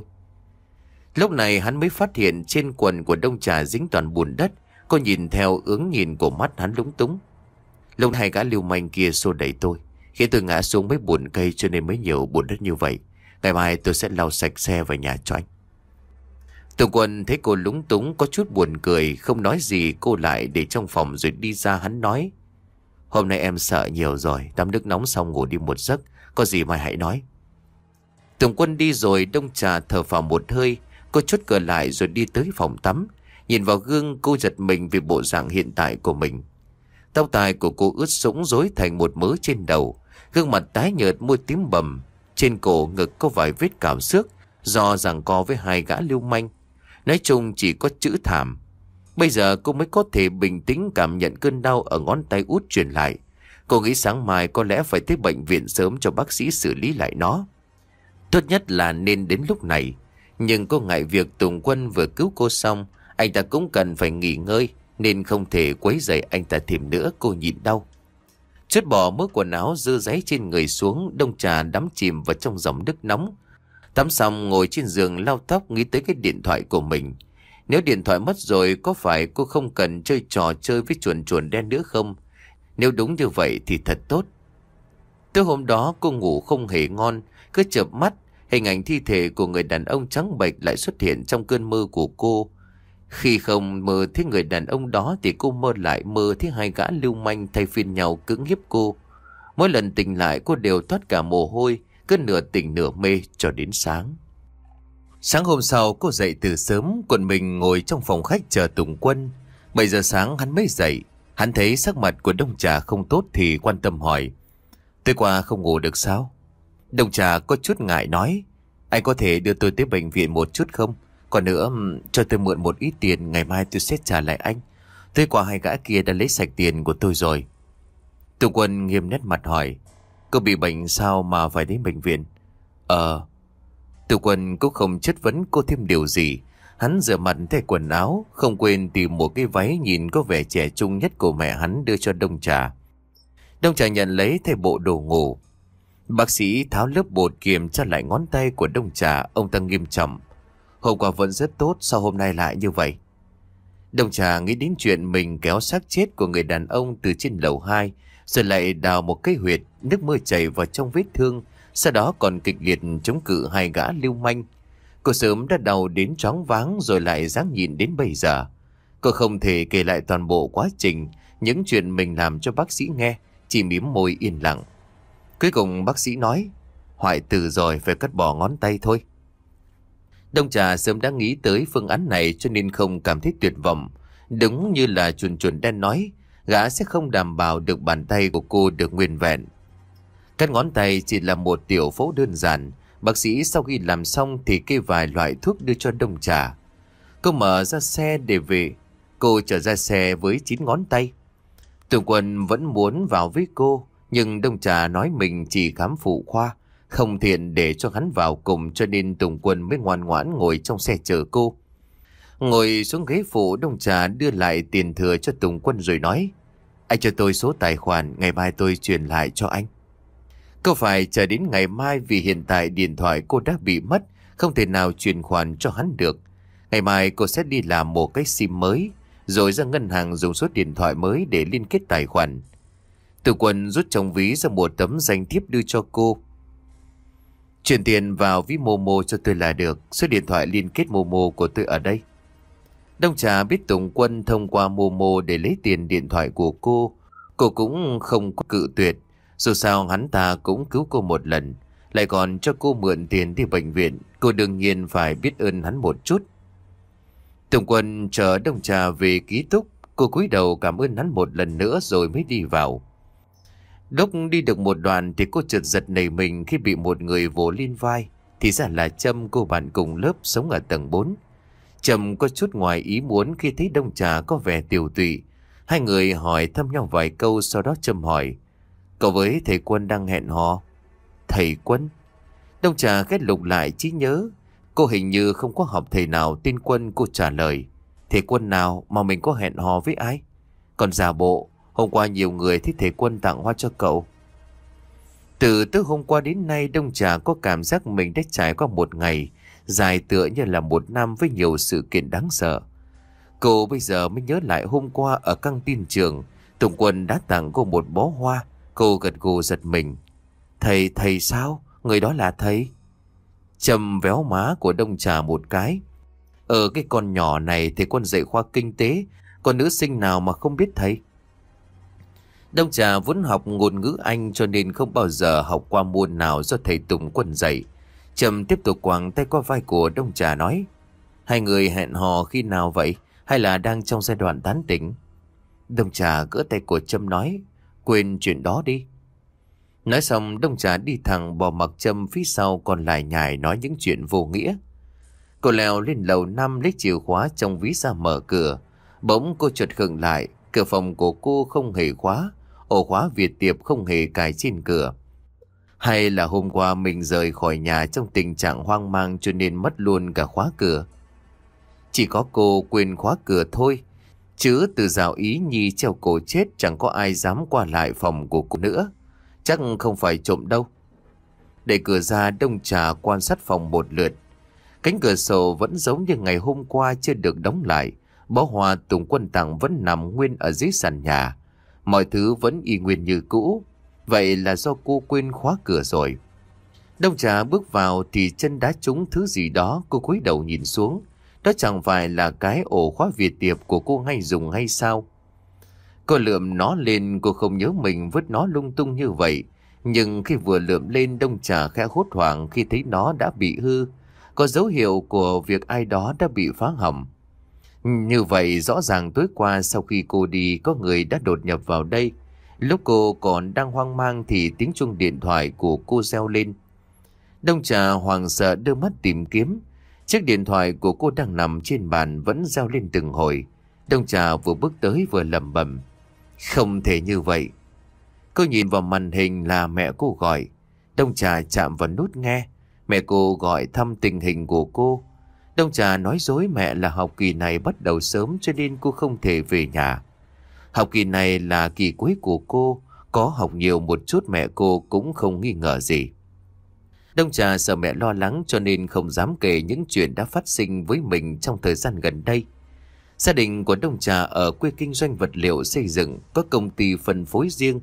Lúc này hắn mới phát hiện trên quần của Đông Trà dính toàn bùn đất. Cô nhìn theo hướng nhìn của mắt hắn lúng túng. Lúc hai gã lưu manh kia xô đẩy tôi, khi tôi ngã xuống mấy bùn cây cho nên mới nhiều bùn đất như vậy. Ngày mai tôi sẽ lau sạch xe về nhà cho anh. Tùng Quân thấy cô lúng túng có chút buồn cười, không nói gì. Cô lại để trong phòng rồi đi ra. Hắn nói, hôm nay em sợ nhiều rồi, tắm nước nóng xong ngủ đi một giấc, có gì mai hãy nói. Tùng Quân đi rồi. Đông Trà thở phào một hơi. Cô chốt cửa lại rồi đi tới phòng tắm. Nhìn vào gương cô giật mình vì bộ dạng hiện tại của mình. Tóc tai của cô ướt sũng rối thành một mớ trên đầu, gương mặt tái nhợt, môi tím bầm. Trên cổ ngực có vài vết cào xước do giằng co với hai gã lưu manh. Nói chung chỉ có chữ thảm. Bây giờ cô mới có thể bình tĩnh cảm nhận cơn đau ở ngón tay út truyền lại. Cô nghĩ sáng mai có lẽ phải tới bệnh viện sớm cho bác sĩ xử lý lại nó. Tốt nhất là nên đến lúc này. Nhưng cô ngại việc Tùng Quân vừa cứu cô xong, anh ta cũng cần phải nghỉ ngơi, nên không thể quấy rầy anh ta thêm nữa. Cô nhịn đau, chốt bỏ mớ quần áo dơ dáy trên người xuống. Đông Trà đắm chìm vào trong dòng nước nóng. Tắm xong ngồi trên giường lau tóc, nghĩ tới cái điện thoại của mình. Nếu điện thoại mất rồi, có phải cô không cần chơi trò chơi với chuồn chuồn đen nữa không? Nếu đúng như vậy thì thật tốt. Tối hôm đó cô ngủ không hề ngon, cứ chợp mắt, hình ảnh thi thể của người đàn ông trắng bệch lại xuất hiện trong cơn mơ của cô. Khi không mơ thấy người đàn ông đó thì cô mơ lại mơ thấy hai gã lưu manh thay phiên nhau cưỡng hiếp cô. Mỗi lần tỉnh lại cô đều toát cả mồ hôi, cứ nửa tỉnh nửa mê cho đến sáng. Sáng hôm sau cô dậy từ sớm, quần mình ngồi trong phòng khách chờ Tùng Quân. Bảy giờ sáng hắn mới dậy. Hắn thấy sắc mặt của Đông Trà không tốt thì quan tâm hỏi, tối qua không ngủ được sao? Đông Trà có chút ngại nói, anh có thể đưa tôi tới bệnh viện một chút không? Còn nữa, cho tôi mượn một ít tiền, ngày mai tôi sẽ trả lại anh. Tối qua hai gã kia đã lấy sạch tiền của tôi rồi. Tùng Quân nghiêm nét mặt hỏi, cô bị bệnh sao mà phải đến bệnh viện? Ờ. Tùng Quân cũng không chất vấn cô thêm điều gì. Hắn rửa mặt thay quần áo, không quên tìm một cái váy nhìn có vẻ trẻ trung nhất của mẹ hắn đưa cho Đông Trà. Đông Trà nhận lấy thay bộ đồ ngủ. Bác sĩ tháo lớp bột kiểm tra lại ngón tay của Đông Trà. Ông ta nghiêm trọng, hôm qua vẫn rất tốt, sao hôm nay lại như vậy? Đông Trà nghĩ đến chuyện mình kéo xác chết của người đàn ông từ trên lầu hai, rồi lại đào một cái huyệt, nước mưa chảy vào trong vết thương, sau đó còn kịch liệt chống cự hai gã lưu manh. Cô sớm đã đau đến choáng váng rồi lại dáng nhịn đến bây giờ. Cô không thể kể lại toàn bộ quá trình, những chuyện mình làm cho bác sĩ nghe, chỉ mím môi yên lặng. Cuối cùng bác sĩ nói, hoại tử rồi, phải cắt bỏ ngón tay thôi. Đông Trà sớm đã nghĩ tới phương án này cho nên không cảm thấy tuyệt vọng. Đúng như là chuồn chuồn đen nói, gã sẽ không đảm bảo được bàn tay của cô được nguyên vẹn. Cắt ngón tay chỉ là một tiểu phẫu đơn giản. Bác sĩ sau khi làm xong thì kê vài loại thuốc đưa cho Đông Trà. Cô mở ra xe để về. Cô trở ra xe với chín ngón tay. Tùng Quân vẫn muốn vào với cô, nhưng Đông Trà nói mình chỉ khám phụ khoa, không tiện để cho hắn vào cùng, cho nên Tùng Quân mới ngoan ngoãn ngồi trong xe chờ cô. Ngồi xuống ghế phụ, Đông Trà đưa lại tiền thừa cho Tùng Quân rồi nói, anh cho tôi số tài khoản, ngày mai tôi chuyển lại cho anh. Cô phải chờ đến ngày mai vì hiện tại điện thoại cô đã bị mất, không thể nào chuyển khoản cho hắn được. Ngày mai cô sẽ đi làm một cái sim mới, rồi ra ngân hàng dùng số điện thoại mới để liên kết tài khoản. Tường Quân rút trong ví ra một tấm danh thiếp đưa cho cô. Chuyển tiền vào ví Momo cho tôi là được. Số điện thoại liên kết Momo của tôi ở đây. Đông Trà biết Tùng Quân thông qua Momo để lấy tiền điện thoại của cô. Cô cũng không có cự tuyệt. Dù sao hắn ta cũng cứu cô một lần, lại còn cho cô mượn tiền đi bệnh viện. Cô đương nhiên phải biết ơn hắn một chút. Tùng Quân chờ Đông Trà về ký túc. Cô cúi đầu cảm ơn hắn một lần nữa rồi mới đi vào. Lúc đi được một đoạn thì cô chợt giật nảy mình khi bị một người vỗ lên vai. Thì ra là Trâm, cô bạn cùng lớp sống ở tầng bốn. Trâm có chút ngoài ý muốn khi thấy Đông Trà có vẻ tiều tụy. Hai người hỏi thăm nhau vài câu, sau đó Trâm hỏi: "Cậu với thầy Quân đang hẹn hò?" "Thầy Quân?" Đông Trà ghét lục lại trí nhớ. Cô hình như không có học thầy nào tên Quân. Cô trả lời: "Thầy Quân nào mà mình có hẹn hò với ai?" "Còn giả bộ, hôm qua nhiều người thích thầy Quân tặng hoa cho cậu." Từ từ hôm qua đến nay, Đông Trà có cảm giác mình đã trải qua một ngày dài tựa như là một năm với nhiều sự kiện đáng sợ. Cô bây giờ mới nhớ lại hôm qua ở căng tin trường, Tùng Quân đã tặng cô một bó hoa. Cô gật gù giật mình. "Thầy, thầy sao? Người đó là thầy?" Trầm véo má của Đông Trà một cái. "Ở cái con nhỏ này thầy Quân dạy khoa kinh tế, còn nữ sinh nào mà không biết thầy?" Đông Trà vốn học ngôn ngữ Anh cho nên không bao giờ học qua môn nào do thầy Tùng Quân dạy. Trầm tiếp tục quàng tay qua vai của Đông Trà nói: "Hai người hẹn hò khi nào vậy? Hay là đang trong giai đoạn tán tỉnh?" Đông Trà gỡ tay của Trâm nói: "Quên chuyện đó đi." Nói xong Đông Trà đi thẳng, bỏ mặc Trâm phía sau còn lại nhải nói những chuyện vô nghĩa. Cô leo lên lầu năm lấy chìa khóa trong ví ra mở cửa. Bỗng cô chợt khựng lại. Cửa phòng của cô không hề khóa, ổ khóa Việt Tiệp không hề cài trên cửa. Hay là hôm qua mình rời khỏi nhà trong tình trạng hoang mang cho nên mất luôn cả khóa cửa? Chỉ có cô quên khóa cửa thôi, chứ từ dạo Ý Nhi treo cổ chết chẳng có ai dám qua lại phòng của cô nữa. Chắc không phải trộm đâu. Đẩy cửa ra, Đông Trà quan sát phòng một lượt. Cánh cửa sổ vẫn giống như ngày hôm qua, chưa được đóng lại. Bó hoa Tùng Quân tặng vẫn nằm nguyên ở dưới sàn nhà. Mọi thứ vẫn y nguyên như cũ. Vậy là do cô quên khóa cửa rồi. Đông Trà bước vào thì chân đá trúng thứ gì đó. Cô cúi đầu nhìn xuống. Đó chẳng phải là cái ổ khóa Việt Tiệp của cô hay dùng hay sao? Cô lượm nó lên, cô không nhớ mình vứt nó lung tung như vậy. Nhưng khi vừa lượm lên, Đông Trà khẽ hốt hoảng khi thấy nó đã bị hư. Có dấu hiệu của việc ai đó đã bị phá hỏng. Như vậy rõ ràng tối qua sau khi cô đi, có người đã đột nhập vào đây. Lúc cô còn đang hoang mang thì tiếng chuông điện thoại của cô reo lên. Đông Trà hoảng sợ đưa mắt tìm kiếm. Chiếc điện thoại của cô đang nằm trên bàn vẫn reo lên từng hồi. Đông Trà vừa bước tới vừa lẩm bẩm: "Không thể như vậy." Cô nhìn vào màn hình là mẹ cô gọi. Đông Trà chạm vào nút nghe. Mẹ cô gọi thăm tình hình của cô. Đông Trà nói dối mẹ là học kỳ này bắt đầu sớm cho nên cô không thể về nhà. Học kỳ này là kỳ cuối của cô, có học nhiều một chút mẹ cô cũng không nghi ngờ gì. Đông Trà sợ mẹ lo lắng cho nên không dám kể những chuyện đã phát sinh với mình trong thời gian gần đây. Gia đình của Đông Trà ở quê kinh doanh vật liệu xây dựng, có công ty phân phối riêng,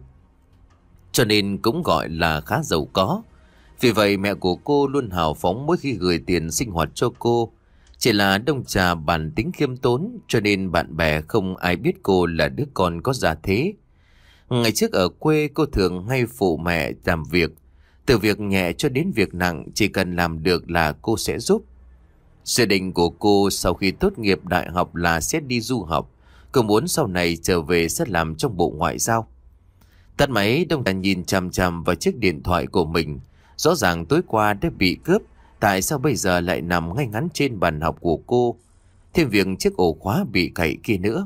cho nên cũng gọi là khá giàu có. Vì vậy mẹ của cô luôn hào phóng mỗi khi gửi tiền sinh hoạt cho cô. Chỉ là Đông Trà bản tính khiêm tốn cho nên bạn bè không ai biết cô là đứa con có gia thế. Ngày trước ở quê cô thường hay phụ mẹ làm việc. Từ việc nhẹ cho đến việc nặng, chỉ cần làm được là cô sẽ giúp. Dự định của cô sau khi tốt nghiệp đại học là sẽ đi du học. Cô muốn sau này trở về sẽ làm trong bộ ngoại giao. Tắt máy, Đông Trà nhìn chằm chằm vào chiếc điện thoại của mình. Rõ ràng tối qua đã bị cướp, tại sao bây giờ lại nằm ngay ngắn trên bàn học của cô? Thêm việc chiếc ổ khóa bị cậy kia nữa.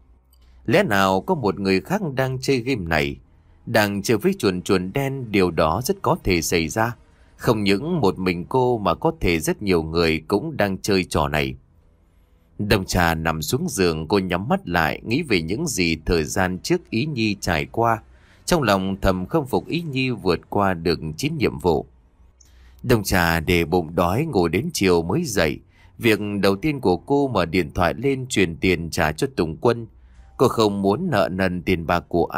Lẽ nào có một người khác đang chơi game này, đang chơi với chuồn chuồn đen? Điều đó rất có thể xảy ra. Không những một mình cô mà có thể rất nhiều người cũng đang chơi trò này. Đông Trà nằm xuống giường, cô nhắm mắt lại, nghĩ về những gì thời gian trước Ý Nhi trải qua. Trong lòng thầm khâm phục Ý Nhi vượt qua được chín nhiệm vụ. Đông Trà để bụng đói ngủ đến chiều mới dậy. Việc đầu tiên của cô mở điện thoại lên truyền tiền trả cho Tùng Quân. Cô không muốn nợ nần tiền bạc của ai.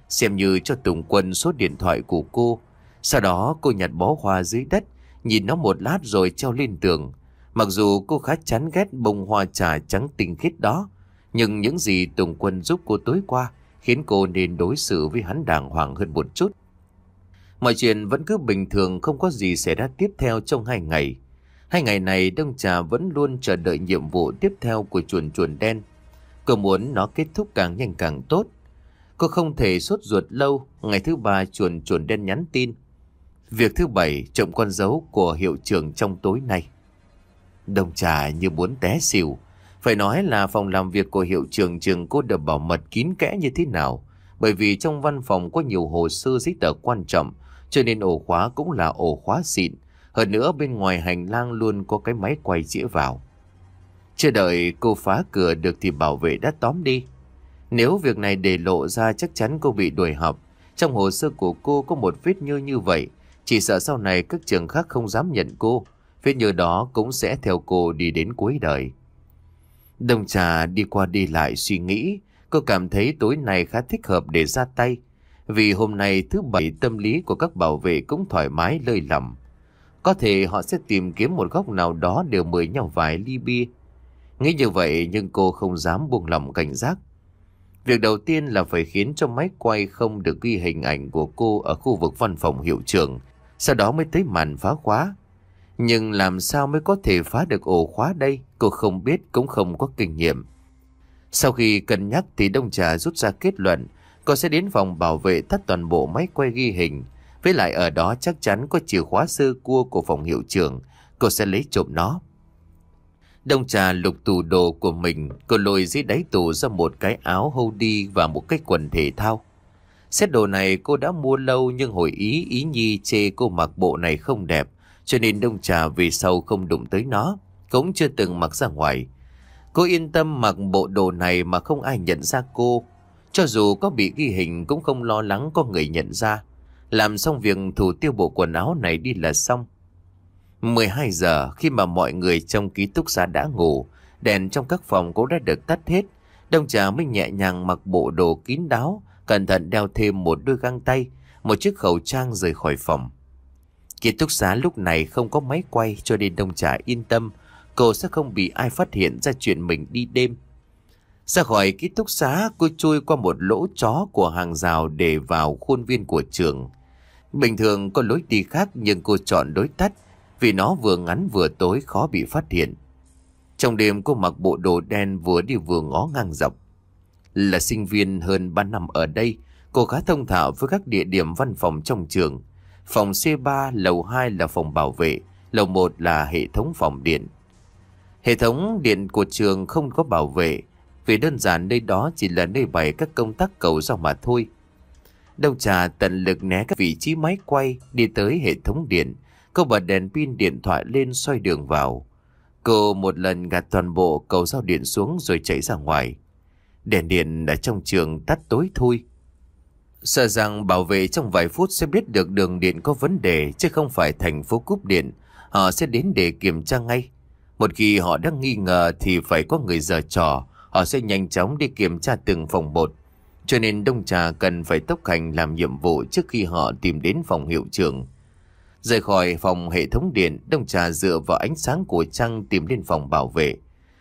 xem như cho Tùng Quân số điện thoại của cô. Sau đó cô nhặt bó hoa dưới đất, nhìn nó một lát rồi treo lên tường. Mặc dù cô khá chán ghét bông hoa trà trắng tinh khiết đó, nhưng những gì Tùng Quân giúp cô tối qua khiến cô nên đối xử với hắn đàng hoàng hơn một chút. Mọi chuyện vẫn cứ bình thường, không có gì xảy ra tiếp theo trong hai ngày. Hai ngày này Đông Trà vẫn luôn chờ đợi nhiệm vụ tiếp theo của chuồn chuồn đen. Cô muốn nó kết thúc càng nhanh càng tốt. Cô không thể sốt ruột lâu. Ngày thứ ba chuồn chuồn đen nhắn tin: việc thứ bảy, trộm con dấu của hiệu trưởng trong tối nay. Đông Trà như muốn té xỉu. Phải nói là phòng làm việc của hiệu trưởng trường cô được bảo mật kín kẽ như thế nào. Bởi vì trong văn phòng có nhiều hồ sơ giấy tờ quan trọng, cho nên ổ khóa cũng là ổ khóa xịn. Hơn nữa bên ngoài hành lang luôn có cái máy quay chĩa vào. Chưa đợi cô phá cửa được thì bảo vệ đã tóm đi. Nếu việc này để lộ ra chắc chắn cô bị đuổi học. Trong hồ sơ của cô có một vết nhơ như vậy, chỉ sợ sau này các trường khác không dám nhận cô. Vết nhơ đó cũng sẽ theo cô đi đến cuối đời. Đông Trà đi qua đi lại suy nghĩ. Cô cảm thấy tối nay khá thích hợp để ra tay. Vì hôm nay thứ bảy, tâm lý của các bảo vệ cũng thoải mái lơi lỏng. Có thể họ sẽ tìm kiếm một góc nào đó đều mời nhau vài ly bia. Nghĩ như vậy nhưng cô không dám buông lỏng cảnh giác. Việc đầu tiên là phải khiến cho máy quay không được ghi hình ảnh của cô ở khu vực văn phòng hiệu trưởng. Sau đó mới tới màn phá khóa. Nhưng làm sao mới có thể phá được ổ khóa đây? Cô không biết, cũng không có kinh nghiệm. Sau khi cân nhắc thì Đông Trà rút ra kết luận cô sẽ đến phòng bảo vệ tắt toàn bộ máy quay ghi hình. Với lại ở đó chắc chắn có chìa khóa sơ cua của phòng hiệu trưởng. Cô sẽ lấy trộm nó. Đông Trà lục tủ đồ của mình. Cô lôi dưới đáy tủ ra một cái áo hoodie và một cái quần thể thao. Set đồ này cô đã mua lâu, nhưng hồi ý Ý Nhi chê cô mặc bộ này không đẹp, cho nên Đông Trà về sau không đụng tới nó, cũng chưa từng mặc ra ngoài. Cô yên tâm mặc bộ đồ này mà không ai nhận ra cô. Cho dù có bị ghi hình cũng không lo lắng có người nhận ra. Làm xong việc thủ tiêu bộ quần áo này đi là xong. mười hai giờ khi mà mọi người trong ký túc xá đã ngủ, đèn trong các phòng cũng đã được tắt hết. Đông Trà mới nhẹ nhàng mặc bộ đồ kín đáo, cẩn thận đeo thêm một đôi găng tay, một chiếc khẩu trang rời khỏi phòng. Ký túc xá lúc này không có máy quay, cho nên Đông Trà yên tâm cô sẽ không bị ai phát hiện ra chuyện mình đi đêm. Ra khỏi ký túc xá, cô chui qua một lỗ chó của hàng rào để vào khuôn viên của trường. Bình thường có lối đi khác nhưng cô chọn lối tắt vì nó vừa ngắn vừa tối, khó bị phát hiện. Trong đêm cô mặc bộ đồ đen, vừa đi vừa ngó ngang dọc. Là sinh viên hơn ba năm ở đây, cô khá thông thạo với các địa điểm văn phòng trong trường. Phòng C ba, lầu hai là phòng bảo vệ, lầu một là hệ thống phòng điện. Hệ thống điện của trường không có bảo vệ, vì đơn giản nơi đó chỉ là nơi bày các công tắc cầu dao mà thôi. Đông Trà tận lực né các vị trí máy quay, đi tới hệ thống điện. Cô bật đèn pin điện thoại lên, xoay đường vào. Cô một lần gạt toàn bộ cầu dao điện xuống rồi chạy ra ngoài. Đèn điện ở trong trường tắt tối thui. Sợ rằng bảo vệ trong vài phút sẽ biết được đường điện có vấn đề, chứ không phải thành phố cúp điện. Họ sẽ đến để kiểm tra ngay. Một khi họ đang nghi ngờ thì phải có người giở trò. Họ sẽ nhanh chóng đi kiểm tra từng phòng một. Cho nên Đông Trà cần phải tốc hành làm nhiệm vụ trước khi họ tìm đến phòng hiệu trưởng. Rời khỏi phòng hệ thống điện, Đông Trà dựa vào ánh sáng của trăng tìm lên phòng bảo vệ.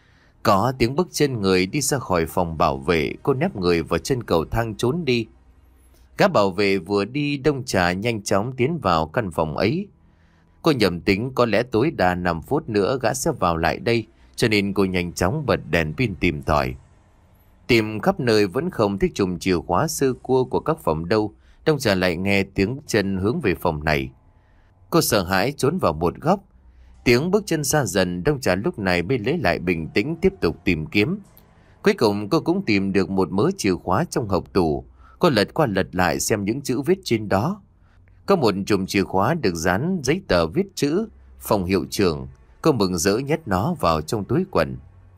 Có tiếng bước chân người đi ra khỏi phòng bảo vệ, cô nép người vào chân cầu thang trốn đi. Các bảo vệ vừa đi, Đông Trà nhanh chóng tiến vào căn phòng ấy. Cô nhầm tính có lẽ tối đa năm phút nữa gã sẽ vào lại đây, cho nên cô nhanh chóng bật đèn pin tìm tòi. Tìm khắp nơi vẫn không thích chùm chìa khóa sơ cua của các phòng đâu. Đông Trà lại nghe tiếng chân hướng về phòng này. Cô sợ hãi trốn vào một góc. Tiếng bước chân xa dần, Đông Trà lúc này mới lấy lại bình tĩnh tiếp tục tìm kiếm. Cuối cùng cô cũng tìm được một mớ chìa khóa trong hộc tủ. Cô lật qua lật lại xem những chữ viết trên đó. Có một chùm chìa khóa được dán giấy tờ viết chữ phòng hiệu trưởng. Cô mừng rỡ nhét nó vào trong túi quần.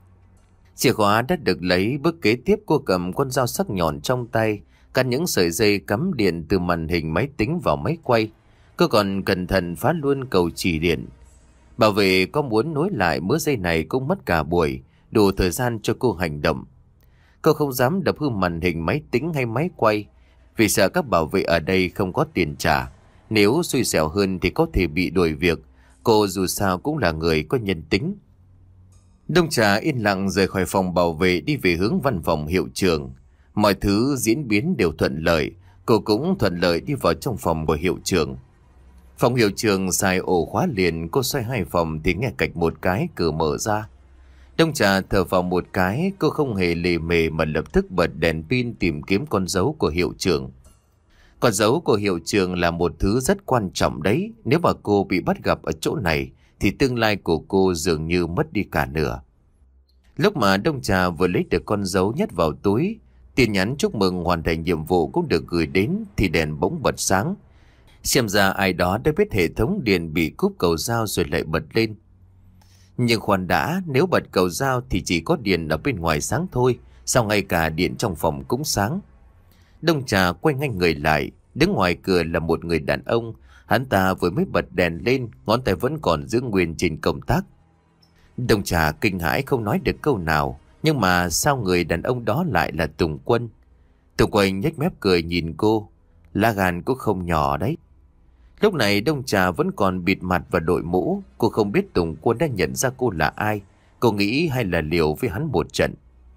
Chìa khóa đã được lấy, bước kế tiếp cô cầm con dao sắc nhọn trong tay, cắt những sợi dây cắm điện từ màn hình máy tính vào máy quay. Cô còn cẩn thận phá luôn cầu chỉ điện. Bảo vệ có muốn nối lại mớ dây này cũng mất cả buổi, đủ thời gian cho cô hành động. Cô không dám đập hư màn hình máy tính hay máy quay, vì sợ các bảo vệ ở đây không có tiền trả. Nếu xui xẻo hơn thì có thể bị đuổi việc. Cô dù sao cũng là người có nhân tính. Đông Trà yên lặng rời khỏi phòng bảo vệ đi về hướng văn phòng hiệu trưởng. Mọi thứ diễn biến đều thuận lợi. Cô cũng thuận lợi đi vào trong phòng của hiệu trưởng. Phòng hiệu trưởng xài ổ khóa liền. Cô xoay hai phòng thì nghe cạch một cái, cửa mở ra. Đông Trà thở vào một cái. Cô không hề lề mề mà lập tức bật đèn pin tìm kiếm con dấu của hiệu trưởng. Con dấu của hiệu trưởng là một thứ rất quan trọng đấy. Nếu mà cô bị bắt gặp ở chỗ này thì tương lai của cô dường như mất đi cả nửa. Lúc mà Đông Trà vừa lấy được con dấu nhét vào túi, tin nhắn chúc mừng hoàn thành nhiệm vụ cũng được gửi đến thì đèn bỗng bật sáng. Xem ra ai đó đã biết hệ thống điện bị cúp cầu dao rồi lại bật lên. Nhưng khoan đã, nếu bật cầu dao thì chỉ có điện ở bên ngoài sáng thôi, sao ngay cả điện trong phòng cũng sáng? Đông Trà quay ngay người lại, đứng ngoài cửa là một người đàn ông. Hắn ta vừa mới bật đèn lên, ngón tay vẫn còn giữ nguyên trên công tắc. Đông Trà kinh hãi không nói được câu nào, nhưng mà sao người đàn ông đó lại là Tùng Quân? Tùng Quân nhếch mép cười nhìn cô, lá gan cũng không nhỏ đấy. Lúc này Đông Trà vẫn còn bịt mặt và đội mũ, cô không biết Tùng Quân đã nhận ra cô là ai. Cô nghĩ hay là liều với hắn một trận.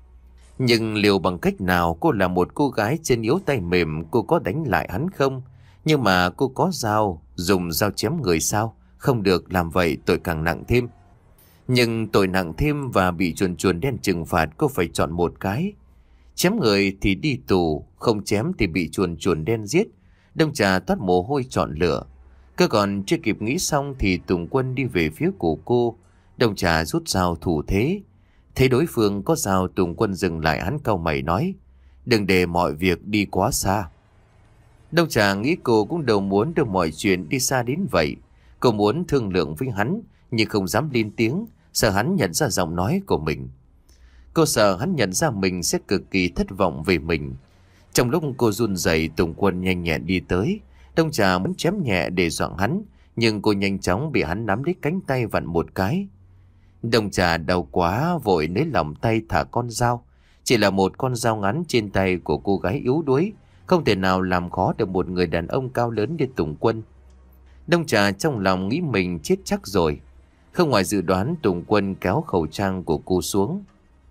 Nhưng liều bằng cách nào? Cô là một cô gái chân yếu tay mềm, cô có đánh lại hắn không? Nhưng mà cô có dao, dùng dao chém người sao? Không được, làm vậy tội càng nặng thêm. Nhưng tội nặng thêm và bị chuồn chuồn đen trừng phạt, cô phải chọn một cái. Chém người thì đi tù, không chém thì bị chuồn chuồn đen giết. Đông Trà toát mồ hôi chọn lựa. Cơ còn chưa kịp nghĩ xong thì Tùng Quân đi về phía của cô. Đông Trà rút dao thủ thế. Thấy đối phương có dao, Tùng Quân dừng lại, hắn cau mày nói, đừng để mọi việc đi quá xa. Đông Trà nghĩ cô cũng đâu muốn đưa mọi chuyện đi xa đến vậy. Cô muốn thương lượng với hắn nhưng không dám lên tiếng, sợ hắn nhận ra giọng nói của mình. Cô sợ hắn nhận ra mình sẽ cực kỳ thất vọng về mình. Trong lúc cô run rẩy, Tùng Quân nhanh nhẹn đi tới. Đông Trà muốn chém nhẹ để dọa hắn, nhưng cô nhanh chóng bị hắn nắm lấy cánh tay vặn một cái. Đông Trà đau quá, vội nới lỏng tay thả con dao. Chỉ là một con dao ngắn trên tay của cô gái yếu đuối, không thể nào làm khó được một người đàn ông cao lớn như Tùng Quân. Đông Trà trong lòng nghĩ mình chết chắc rồi. Không ngoài dự đoán, Tùng Quân kéo khẩu trang của cô xuống.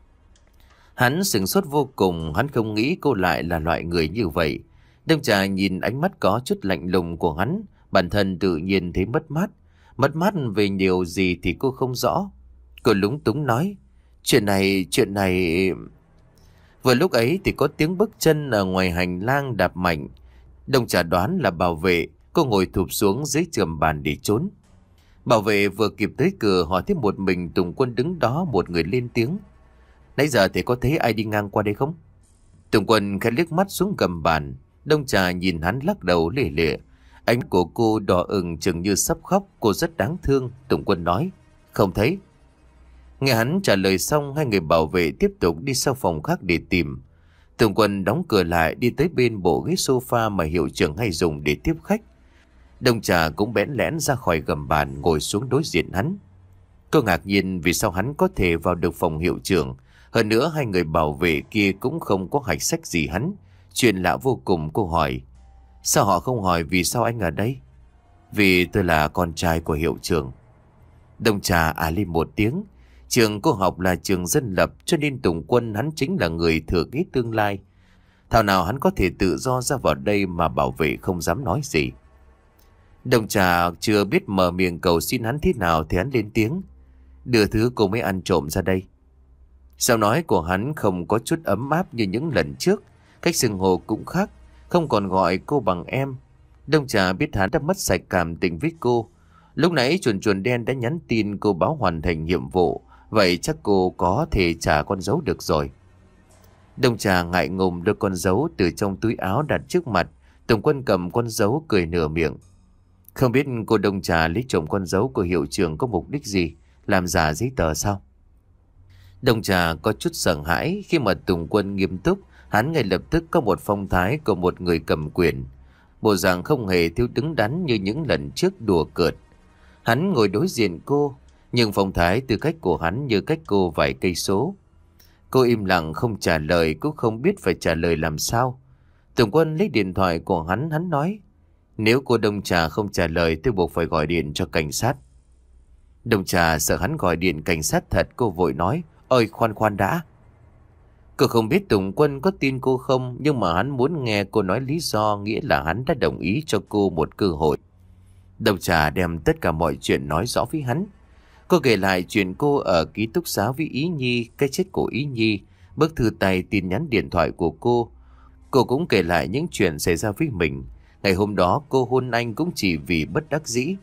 Hắn sửng sốt vô cùng, hắn không nghĩ cô lại là loại người như vậy. Đông Trà nhìn ánh mắt có chút lạnh lùng của hắn, bản thân tự nhiên thấy mất mát. Mất mát về điều gì thì cô không rõ. Cô lúng túng nói, chuyện này, chuyện này... Vừa lúc ấy thì có tiếng bước chân ở ngoài hành lang đạp mạnh. Đông Trà đoán là bảo vệ, cô ngồi thụp xuống dưới chườm bàn để trốn. Bảo vệ vừa kịp tới cửa hỏi thấy một mình Tùng Quân đứng đó, một người lên tiếng, nãy giờ thì có thấy ai đi ngang qua đây không? Tùng Quân khẽ liếc mắt xuống gầm bàn. Đông Trà nhìn hắn lắc đầu lể lệ. Ánh của cô đỏ ửng chừng như sắp khóc, cô rất đáng thương. Tùng Quân nói, không thấy. Nghe hắn trả lời xong, hai người bảo vệ tiếp tục đi sang phòng khác để tìm. Tùng Quân đóng cửa lại, đi tới bên bộ ghế sofa mà hiệu trưởng hay dùng để tiếp khách. Đông Trà cũng bẽn lẽn ra khỏi gầm bàn, ngồi xuống đối diện hắn. Cô ngạc nhiên vì sao hắn có thể vào được phòng hiệu trưởng. Hơn nữa hai người bảo vệ kia cũng không có hạch sách gì hắn. Chuyện lạ vô cùng. Cô hỏi, sao họ không hỏi vì sao anh ở đây? Vì tôi là con trai của hiệu trưởng. Đông Trà à lên một tiếng. Trường cô học là trường dân lập, cho nên Tùng Quân hắn chính là người thừa kế tương lai. Thảo nào hắn có thể tự do ra vào đây mà bảo vệ không dám nói gì. Đông Trà chưa biết mở miệng cầu xin hắn thế nào thì hắn lên tiếng, đưa thứ cô mới ăn trộm ra đây. Giọng nói của hắn không có chút ấm áp như những lần trước, cách xưng hô cũng khác, không còn gọi cô bằng em. Đông Trà biết hắn đã mất sạch cảm tình với cô. Lúc nãy chuồn chuồn đen đã nhắn tin cô báo hoàn thành nhiệm vụ, vậy chắc cô có thể trả con dấu được rồi. Đông Trà ngại ngùng đưa con dấu từ trong túi áo đặt trước mặt. Tùng Quân cầm con dấu cười nửa miệng. Không biết cô Đông Trà lấy trộm con dấu của hiệu trưởng có mục đích gì? Làm giả giấy tờ sao? Đông Trà có chút sợ hãi khi mà Tùng Quân nghiêm túc. Hắn ngay lập tức có một phong thái của một người cầm quyền, bộ dạng không hề thiếu đứng đắn như những lần trước đùa cợt. Hắn ngồi đối diện cô, nhưng phong thái tư cách của hắn như cách cô vài cây số. Cô im lặng không trả lời, cũng không biết phải trả lời làm sao. Tùng Quân lấy điện thoại của hắn, hắn nói: nếu cô Đông Trà không trả lời tôi buộc phải gọi điện cho cảnh sát. Đông Trà sợ hắn gọi điện cảnh sát thật, cô vội nói: ơi khoan khoan đã. Cô không biết Tùng Quân có tin cô không, nhưng mà hắn muốn nghe cô nói lý do, nghĩa là hắn đã đồng ý cho cô một cơ hội. Đông Trà đem tất cả mọi chuyện nói rõ với hắn. Cô kể lại chuyện cô ở ký túc xá với Ý Nhi, cái chết của Ý Nhi, bức thư tay, tin nhắn điện thoại của cô. Cô cũng kể lại những chuyện xảy ra với mình. Ngày hôm đó cô hôn anh cũng chỉ vì bất đắc dĩ.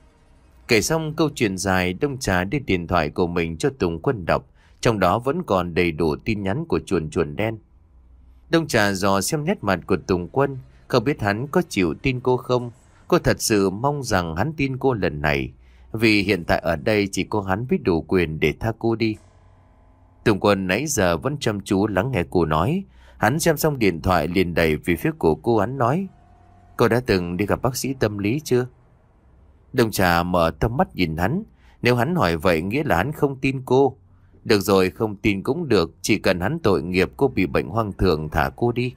Kể xong câu chuyện dài, Đông Trà đưa điện thoại của mình cho Tùng Quân đọc. Trong đó vẫn còn đầy đủ tin nhắn của chuồn chuồn đen. Đông Trà dò xem nét mặt của Tùng Quân, không biết hắn có chịu tin cô không. Cô thật sự mong rằng hắn tin cô lần này, vì hiện tại ở đây chỉ có hắn biết đủ quyền để tha cô đi. Tùng Quân nãy giờ vẫn chăm chú lắng nghe cô nói. Hắn xem xong điện thoại liền đẩy về phía của cô, hắn nói: cô đã từng đi gặp bác sĩ tâm lý chưa? Đông Trà mở tầm mắt nhìn hắn. Nếu hắn hỏi vậy nghĩa là hắn không tin cô. Được rồi, không tin cũng được, chỉ cần hắn tội nghiệp cô bị bệnh hoang tưởng thả cô đi.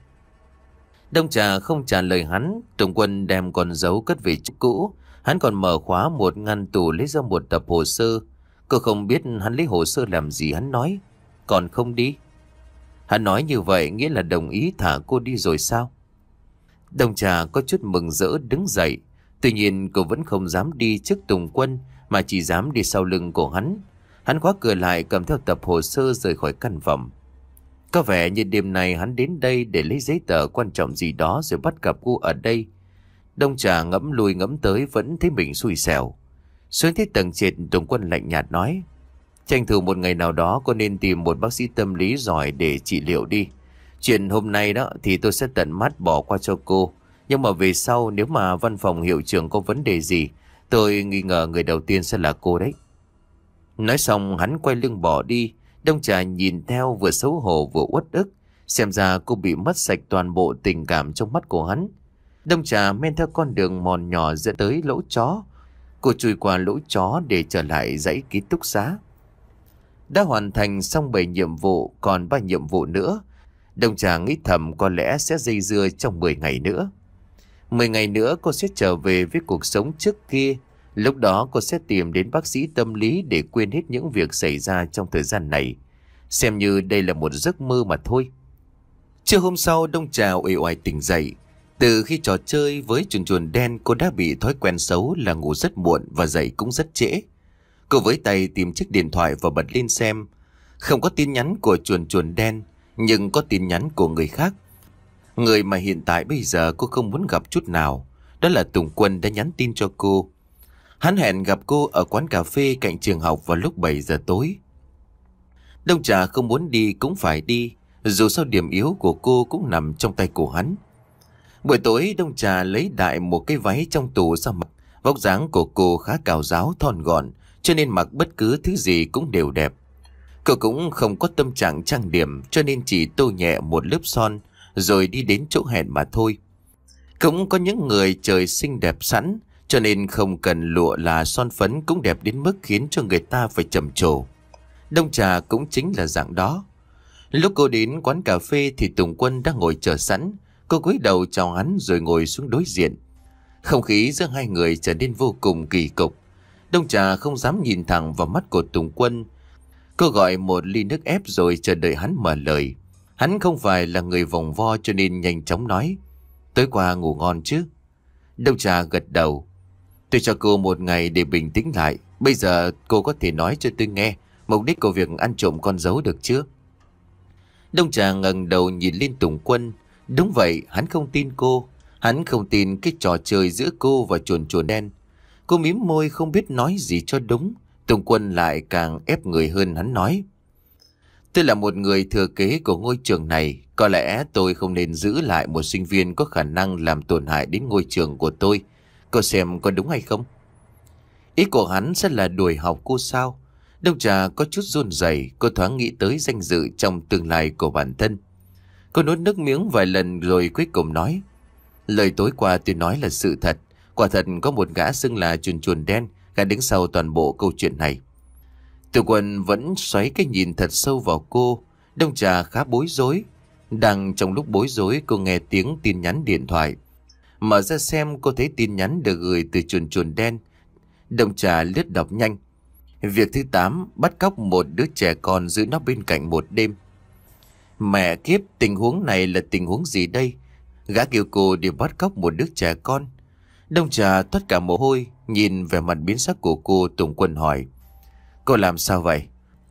Đông Trà không trả lời hắn. Tùng Quân đem con dấu cất về chỗ cũ. Hắn còn mở khóa một ngăn tủ lấy ra một tập hồ sơ. Cô không biết hắn lấy hồ sơ làm gì, hắn nói: còn không đi. Hắn nói như vậy nghĩa là đồng ý thả cô đi rồi sao? Đông Trà có chút mừng rỡ đứng dậy. Tuy nhiên cô vẫn không dám đi trước Tùng Quân, mà chỉ dám đi sau lưng của hắn. Hắn khóa cửa lại, cầm theo tập hồ sơ rời khỏi căn phòng. Có vẻ như đêm nay hắn đến đây để lấy giấy tờ quan trọng gì đó rồi bắt gặp cô ở đây. Đông Trà ngẫm lui ngẫm tới vẫn thấy mình xui xẻo. Xuống tới tầng trệt, Tùng Quân lạnh nhạt nói: tranh thủ một ngày nào đó cô nên tìm một bác sĩ tâm lý giỏi để trị liệu đi. Chuyện hôm nay đó thì tôi sẽ tận mắt bỏ qua cho cô. Nhưng mà về sau nếu mà văn phòng hiệu trưởng có vấn đề gì, tôi nghi ngờ người đầu tiên sẽ là cô đấy. Nói xong hắn quay lưng bỏ đi. Đông Trà nhìn theo vừa xấu hổ vừa uất ức. Xem ra cô bị mất sạch toàn bộ tình cảm trong mắt của hắn. Đông Trà men theo con đường mòn nhỏ dẫn tới lỗ chó. Cô chui qua lỗ chó để trở lại dãy ký túc xá. Đã hoàn thành xong bảy nhiệm vụ, còn ba nhiệm vụ nữa. Đông Trà nghĩ thầm có lẽ sẽ dây dưa trong mười ngày nữa. mười ngày nữa cô sẽ trở về với cuộc sống trước kia. Lúc đó cô sẽ tìm đến bác sĩ tâm lý để quên hết những việc xảy ra trong thời gian này. Xem như đây là một giấc mơ mà thôi. Trưa hôm sau, Đông Trà uể oải tỉnh dậy. Từ khi trò chơi với chuồn chuồn đen, cô đã bị thói quen xấu là ngủ rất muộn và dậy cũng rất trễ. Cô với tay tìm chiếc điện thoại và bật lên xem. Không có tin nhắn của chuồn chuồn đen, nhưng có tin nhắn của người khác. Người mà hiện tại bây giờ cô không muốn gặp chút nào. Đó là Tùng Quân đã nhắn tin cho cô. Hắn hẹn gặp cô ở quán cà phê cạnh trường học vào lúc bảy giờ tối. Đông Trà không muốn đi cũng phải đi, dù sao điểm yếu của cô cũng nằm trong tay của hắn. Buổi tối Đông Trà lấy đại một cái váy trong tủ ra mặc. Vóc dáng của cô khá cào ráo thon gọn, cho nên mặc bất cứ thứ gì cũng đều đẹp. Cô cũng không có tâm trạng trang điểm, cho nên chỉ tô nhẹ một lớp son rồi đi đến chỗ hẹn mà thôi. Cũng có những người trời xinh đẹp sẵn, cho nên không cần lụa là son phấn cũng đẹp đến mức khiến cho người ta phải trầm trồ. Đông Trà cũng chính là dạng đó. Lúc cô đến quán cà phê thì Tùng Quân đang ngồi chờ sẵn. Cô cúi đầu chào hắn rồi ngồi xuống đối diện. Không khí giữa hai người trở nên vô cùng kỳ cục. Đông Trà không dám nhìn thẳng vào mắt của Tùng Quân. Cô gọi một ly nước ép rồi chờ đợi hắn mở lời. Hắn không phải là người vòng vo cho nên nhanh chóng nói: tối qua ngủ ngon chứ? Đông Trà gật đầu. Tôi cho cô một ngày để bình tĩnh lại. Bây giờ cô có thể nói cho tôi nghe mục đích của việc ăn trộm con dấu được chưa? Đông Trà ngẩng đầu nhìn lên Tùng Quân. Đúng vậy, hắn không tin cô. Hắn không tin cái trò chơi giữa cô và chuồn chuồn đen. Cô mím môi không biết nói gì cho đúng. Tùng Quân lại càng ép người hơn, hắn nói: tôi là một người thừa kế của ngôi trường này. Có lẽ tôi không nên giữ lại một sinh viên có khả năng làm tổn hại đến ngôi trường của tôi. Cô xem có đúng hay không? Ý của hắn sẽ là đuổi học cô sao? Đông Trà có chút run rẩy. Cô thoáng nghĩ tới danh dự trong tương lai của bản thân. Cô nuốt nước miếng vài lần rồi cuối cùng nói: lời tối qua tôi nói là sự thật. Quả thật có một gã xưng là chuồn chuồn đen, gã đứng sau toàn bộ câu chuyện này. Tùng Quân vẫn xoáy cái nhìn thật sâu vào cô. Đông Trà khá bối rối. Đang trong lúc bối rối, cô nghe tiếng tin nhắn điện thoại. Mở ra xem, cô thấy tin nhắn được gửi từ chuồn chuồn đen. Đông Trà lướt đọc nhanh. Việc thứ tám, bắt cóc một đứa trẻ con giữ nó bên cạnh một đêm. Mẹ kiếp, tình huống này là tình huống gì đây? Gã kêu cô đi bắt cóc một đứa trẻ con. Đông Trà toát cả mồ hôi, nhìn về mặt biến sắc của cô. Tùng Quân hỏi: cô làm sao vậy?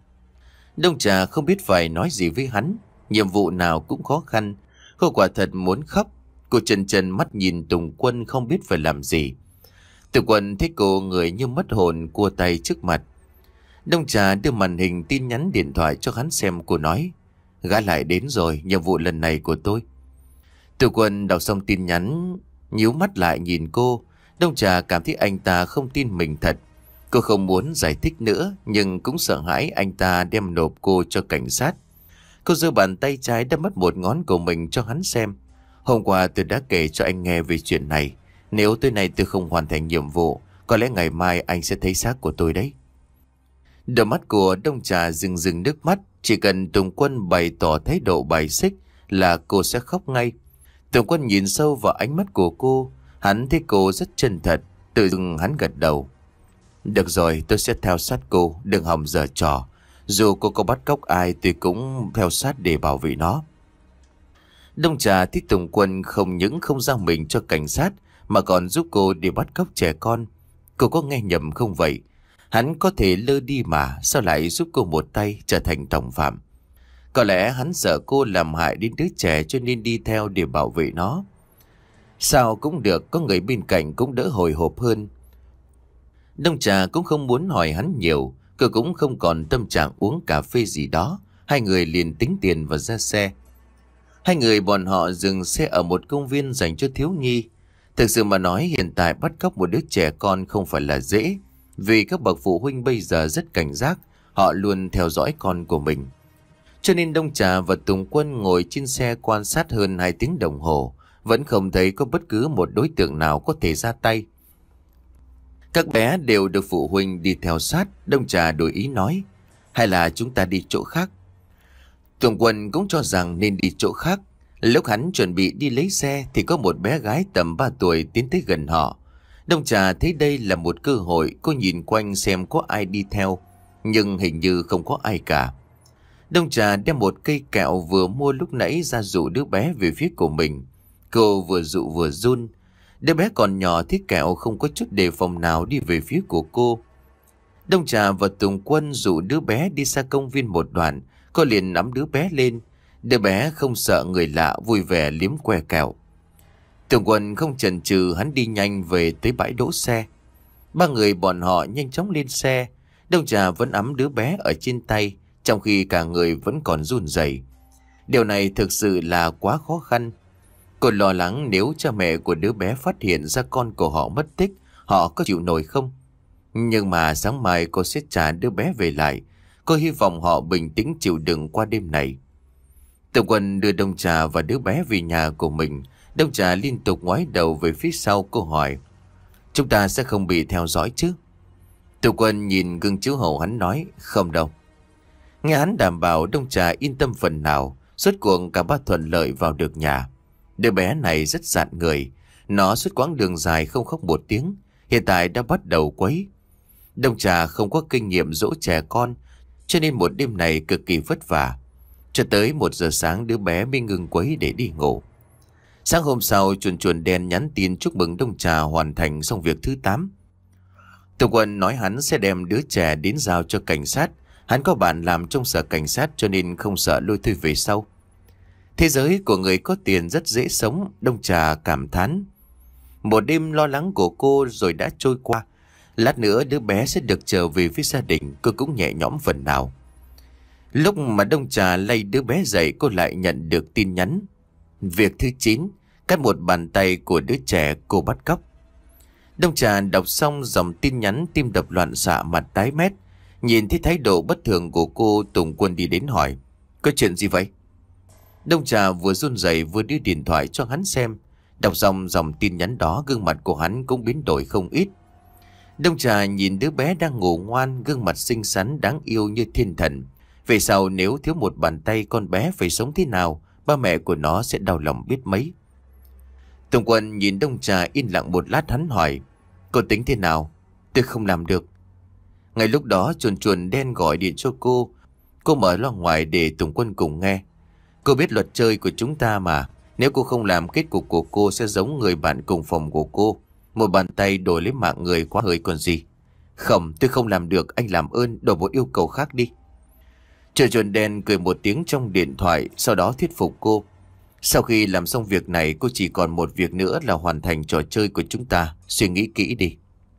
Đông Trà không biết phải nói gì với hắn. Nhiệm vụ nào cũng khó khăn. Cô quả thật muốn khóc. Cô chần chần mắt nhìn Tùng Quân không biết phải làm gì. Tùng Quân thấy cô người như mất hồn, cua tay trước mặt. Đông Trà đưa màn hình tin nhắn điện thoại cho hắn xem. Cô nói: gã lại đến rồi, nhiệm vụ lần này của tôi. Tùng Quân đọc xong tin nhắn, nhíu mắt lại nhìn cô. Đông Trà cảm thấy anh ta không tin mình thật. Cô không muốn giải thích nữa, nhưng cũng sợ hãi anh ta đem nộp cô cho cảnh sát. Cô giơ bàn tay trái đã mất một ngón của mình cho hắn xem. Hôm qua tôi đã kể cho anh nghe về chuyện này. Nếu tối nay tôi không hoàn thành nhiệm vụ, có lẽ ngày mai anh sẽ thấy xác của tôi đấy. Đôi mắt của Đông Trà rưng rưng nước mắt. Chỉ cần Tùng Quân bày tỏ thái độ bài xích là cô sẽ khóc ngay. Tùng Quân nhìn sâu vào ánh mắt của cô. Hắn thấy cô rất chân thật. Tự dưng hắn gật đầu. Được rồi, tôi sẽ theo sát cô, đừng hòng giở trò. Dù cô có bắt cóc ai tôi cũng theo sát để bảo vệ nó. Đông Trà thấy Tùng Quân không những không giao mình cho cảnh sát mà còn giúp cô đi bắt cóc trẻ con. Cô có nghe nhầm không vậy? Hắn có thể lơ đi mà, sao lại giúp cô một tay trở thành tổng phạm? Có lẽ hắn sợ cô làm hại đến đứa trẻ cho nên đi theo để bảo vệ nó. Sao cũng được, có người bên cạnh cũng đỡ hồi hộp hơn. Đông Trà cũng không muốn hỏi hắn nhiều. Cô cũng không còn tâm trạng uống cà phê gì đó. Hai người liền tính tiền và ra xe. Hai người bọn họ dừng xe ở một công viên dành cho thiếu nhi. Thực sự mà nói, hiện tại bắt cóc một đứa trẻ con không phải là dễ. Vì các bậc phụ huynh bây giờ rất cảnh giác. Họ luôn theo dõi con của mình. Cho nên Đông Trà và Tùng Quân ngồi trên xe quan sát hơn hai tiếng đồng hồ. Vẫn không thấy có bất cứ một đối tượng nào có thể ra tay. Các bé đều được phụ huynh đi theo sát. Đông Trà đổi ý nói: hay là chúng ta đi chỗ khác? Tùng Quân cũng cho rằng nên đi chỗ khác. Lúc hắn chuẩn bị đi lấy xe thì có một bé gái tầm ba tuổi tiến tới gần họ. Đông Trà thấy đây là một cơ hội. Cô nhìn quanh xem có ai đi theo, nhưng hình như không có ai cả. Đông Trà đem một cây kẹo vừa mua lúc nãy ra dụ đứa bé về phía của mình. Cô vừa dụ vừa run. Đứa bé còn nhỏ thích kẹo không có chút đề phòng nào đi về phía của cô. Đông Trà và Tùng Quân dụ đứa bé đi xa công viên một đoạn. Cô liền nắm đứa bé lên. Đứa bé không sợ người lạ, vui vẻ liếm que kẹo. Tùng Quân không chần chừ, hắn đi nhanh về tới bãi đỗ xe. Ba người bọn họ nhanh chóng lên xe. Đông Trà vẫn ẵm đứa bé ở trên tay, trong khi cả người vẫn còn run rẩy. Điều này thực sự là quá khó khăn. Cô lo lắng nếu cha mẹ của đứa bé phát hiện ra con của họ mất tích, họ có chịu nổi không? Nhưng mà sáng mai cô sẽ trả đứa bé về lại. Cô hy vọng họ bình tĩnh chịu đựng qua đêm này. Tùng Quân đưa Đông Trà và đứa bé về nhà của mình. Đông Trà liên tục ngoái đầu về phía sau. Cô hỏi: chúng ta sẽ không bị theo dõi chứ? Tùng Quân nhìn gương chiếu hậu hắn nói: không đâu. Nghe hắn đảm bảo, Đông Trà yên tâm phần nào. Rốt cuộc cả ba thuận lợi vào được nhà. Đứa bé này rất dạn người. Nó suốt quãng đường dài không khóc một tiếng. Hiện tại đã bắt đầu quấy. Đông Trà không có kinh nghiệm dỗ trẻ con, cho nên một đêm này cực kỳ vất vả. Cho tới một giờ sáng đứa bé mới ngừng quấy để đi ngủ. Sáng hôm sau, chuồn chuồn đen nhắn tin chúc mừng Đông Trà hoàn thành xong việc thứ tám. Tùng Quân nói hắn sẽ đem đứa trẻ đến giao cho cảnh sát. Hắn có bạn làm trong sở cảnh sát cho nên không sợ lôi thôi về sau. Thế giới của người có tiền rất dễ sống, Đông Trà cảm thán. Một đêm lo lắng của cô rồi đã trôi qua. Lát nữa đứa bé sẽ được trở về với gia đình. Cô cũng nhẹ nhõm phần nào. Lúc mà Đông Trà lay đứa bé dậy, cô lại nhận được tin nhắn. Việc thứ chín, cắt một bàn tay của đứa trẻ cô bắt cóc. Đông Trà đọc xong dòng tin nhắn, tim đập loạn xạ, mặt tái mét. Nhìn thấy thái độ bất thường của cô, Tùng Quân đi đến hỏi: có chuyện gì vậy? Đông Trà vừa run rẩy vừa đưa điện thoại cho hắn xem. Đọc xong dòng tin nhắn đó, gương mặt của hắn cũng biến đổi không ít. Đông Trà nhìn đứa bé đang ngủ ngoan, gương mặt xinh xắn đáng yêu như thiên thần. Về sau nếu thiếu một bàn tay, con bé phải sống thế nào ba mẹ của nó sẽ đau lòng biết mấy. Tùng Quân nhìn Đông Trà yên lặng một lát, hắn hỏi: Cô tính thế nào? Tôi không làm được. Ngay lúc đó chuồn chuồn đen gọi điện cho cô. Cô mở loa ngoài để Tùng Quân cùng nghe. Cô biết luật chơi của chúng ta mà. Nếu cô không làm, kết cục của cô sẽ giống người bạn cùng phòng của cô. Một bàn tay đổi lấy mạng người quá hơi còn gì. Không, tôi không làm được, anh làm ơn đổi một yêu cầu khác đi. Chuồn chuồn đen cười một tiếng trong điện thoại, sau đó thuyết phục cô. Sau khi làm xong việc này, cô chỉ còn một việc nữa là hoàn thành trò chơi của chúng ta. Suy nghĩ kỹ đi.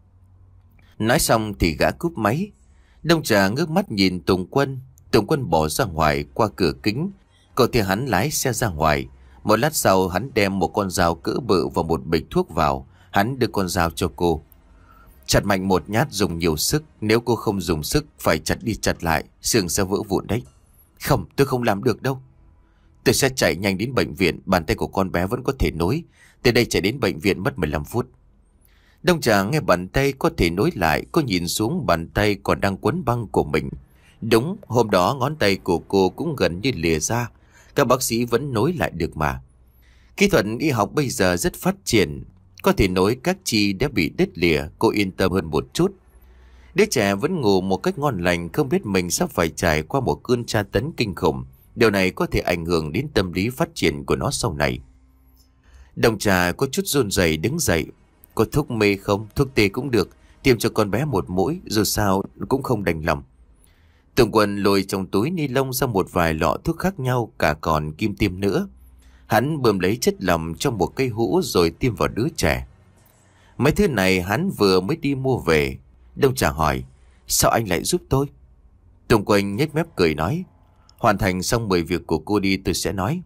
Nói xong thì gã cúp máy. Đông Trà ngước mắt nhìn Tùng Quân. Tùng Quân bỏ ra ngoài qua cửa kính. Cậu thì hắn lái xe ra ngoài. Một lát sau hắn đem một con dao cỡ bự và một bịch thuốc vào. Hắn đưa con dao cho cô. Chặt mạnh một nhát, dùng nhiều sức. Nếu cô không dùng sức phải chặt đi chặt lại, xương sẽ vỡ vụn đấy. Không, tôi không làm được đâu. Tôi sẽ chạy nhanh đến bệnh viện. Bàn tay của con bé vẫn có thể nối. Từ đây chạy đến bệnh viện mất mười lăm phút. Đông Trà nghe bàn tay có thể nối lại. Cô nhìn xuống bàn tay còn đang quấn băng của mình. Đúng, hôm đó ngón tay của cô cũng gần như lìa ra. Các bác sĩ vẫn nối lại được mà. Kỹ thuật y học bây giờ rất phát triển. Có thể nối các chi đã bị đứt lìa. Cô yên tâm hơn một chút. Đứa trẻ vẫn ngủ một cách ngon lành, không biết mình sắp phải trải qua một cơn tra tấn kinh khủng. Điều này có thể ảnh hưởng đến tâm lý phát triển của nó sau này. Đông Trà có chút run rẩy đứng dậy. Có thuốc mê không? Thuốc tê cũng được. Tiêm cho con bé một mũi, dù sao cũng không đành lòng. Tùng Quân lôi trong túi ni lông ra một vài lọ thuốc khác nhau, cả còn kim tiêm nữa. Hắn bơm lấy chất lỏng trong một cây hũ rồi tiêm vào đứa trẻ. Mấy thứ này hắn vừa mới đi mua về. Đông Trà hỏi: Sao anh lại giúp tôi? Tùng Quân nhếch mép cười nói: Hoàn thành xong mười việc của cô đi tôi sẽ nói.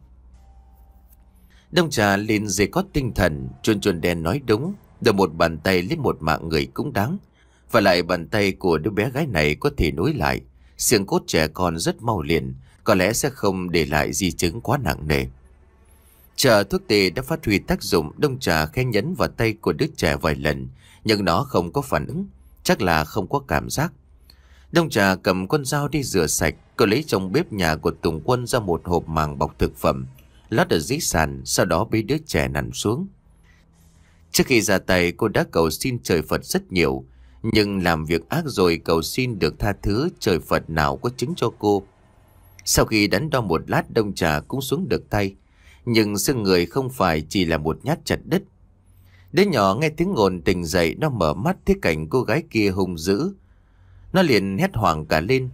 Đông Trà lên dây có tinh thần. Chuồn chuồn đen nói đúng. Được một bàn tay lấy một mạng người cũng đáng. Và lại bàn tay của đứa bé gái này có thể nối lại. Xương cốt trẻ con rất mau liền. Có lẽ sẽ không để lại di chứng quá nặng nề. Chờ thuốc tê đã phát huy tác dụng. Đông Trà khẽ nhấn vào tay của đứa trẻ vài lần, nhưng nó không có phản ứng. Chắc là không có cảm giác. Đông Trà cầm con dao đi rửa sạch. Cô lấy trong bếp nhà của Tùng Quân ra một hộp màng bọc thực phẩm, lót ở dưới sàn. Sau đó bế đứa trẻ nằm xuống. Trước khi ra tay, cô đã cầu xin trời Phật rất nhiều. Nhưng làm việc ác rồi cầu xin được tha thứ, trời Phật nào có chứng cho cô. Sau khi đắn đo một lát, Đông Trà cũng xuống được tay. Nhưng xương người không phải chỉ là một nhát chặt đứt. Đứa nhỏ nghe tiếng ồn tỉnh dậy. Nó mở mắt thấy cảnh cô gái kia hung dữ. Nó liền hét hoảng cả lên.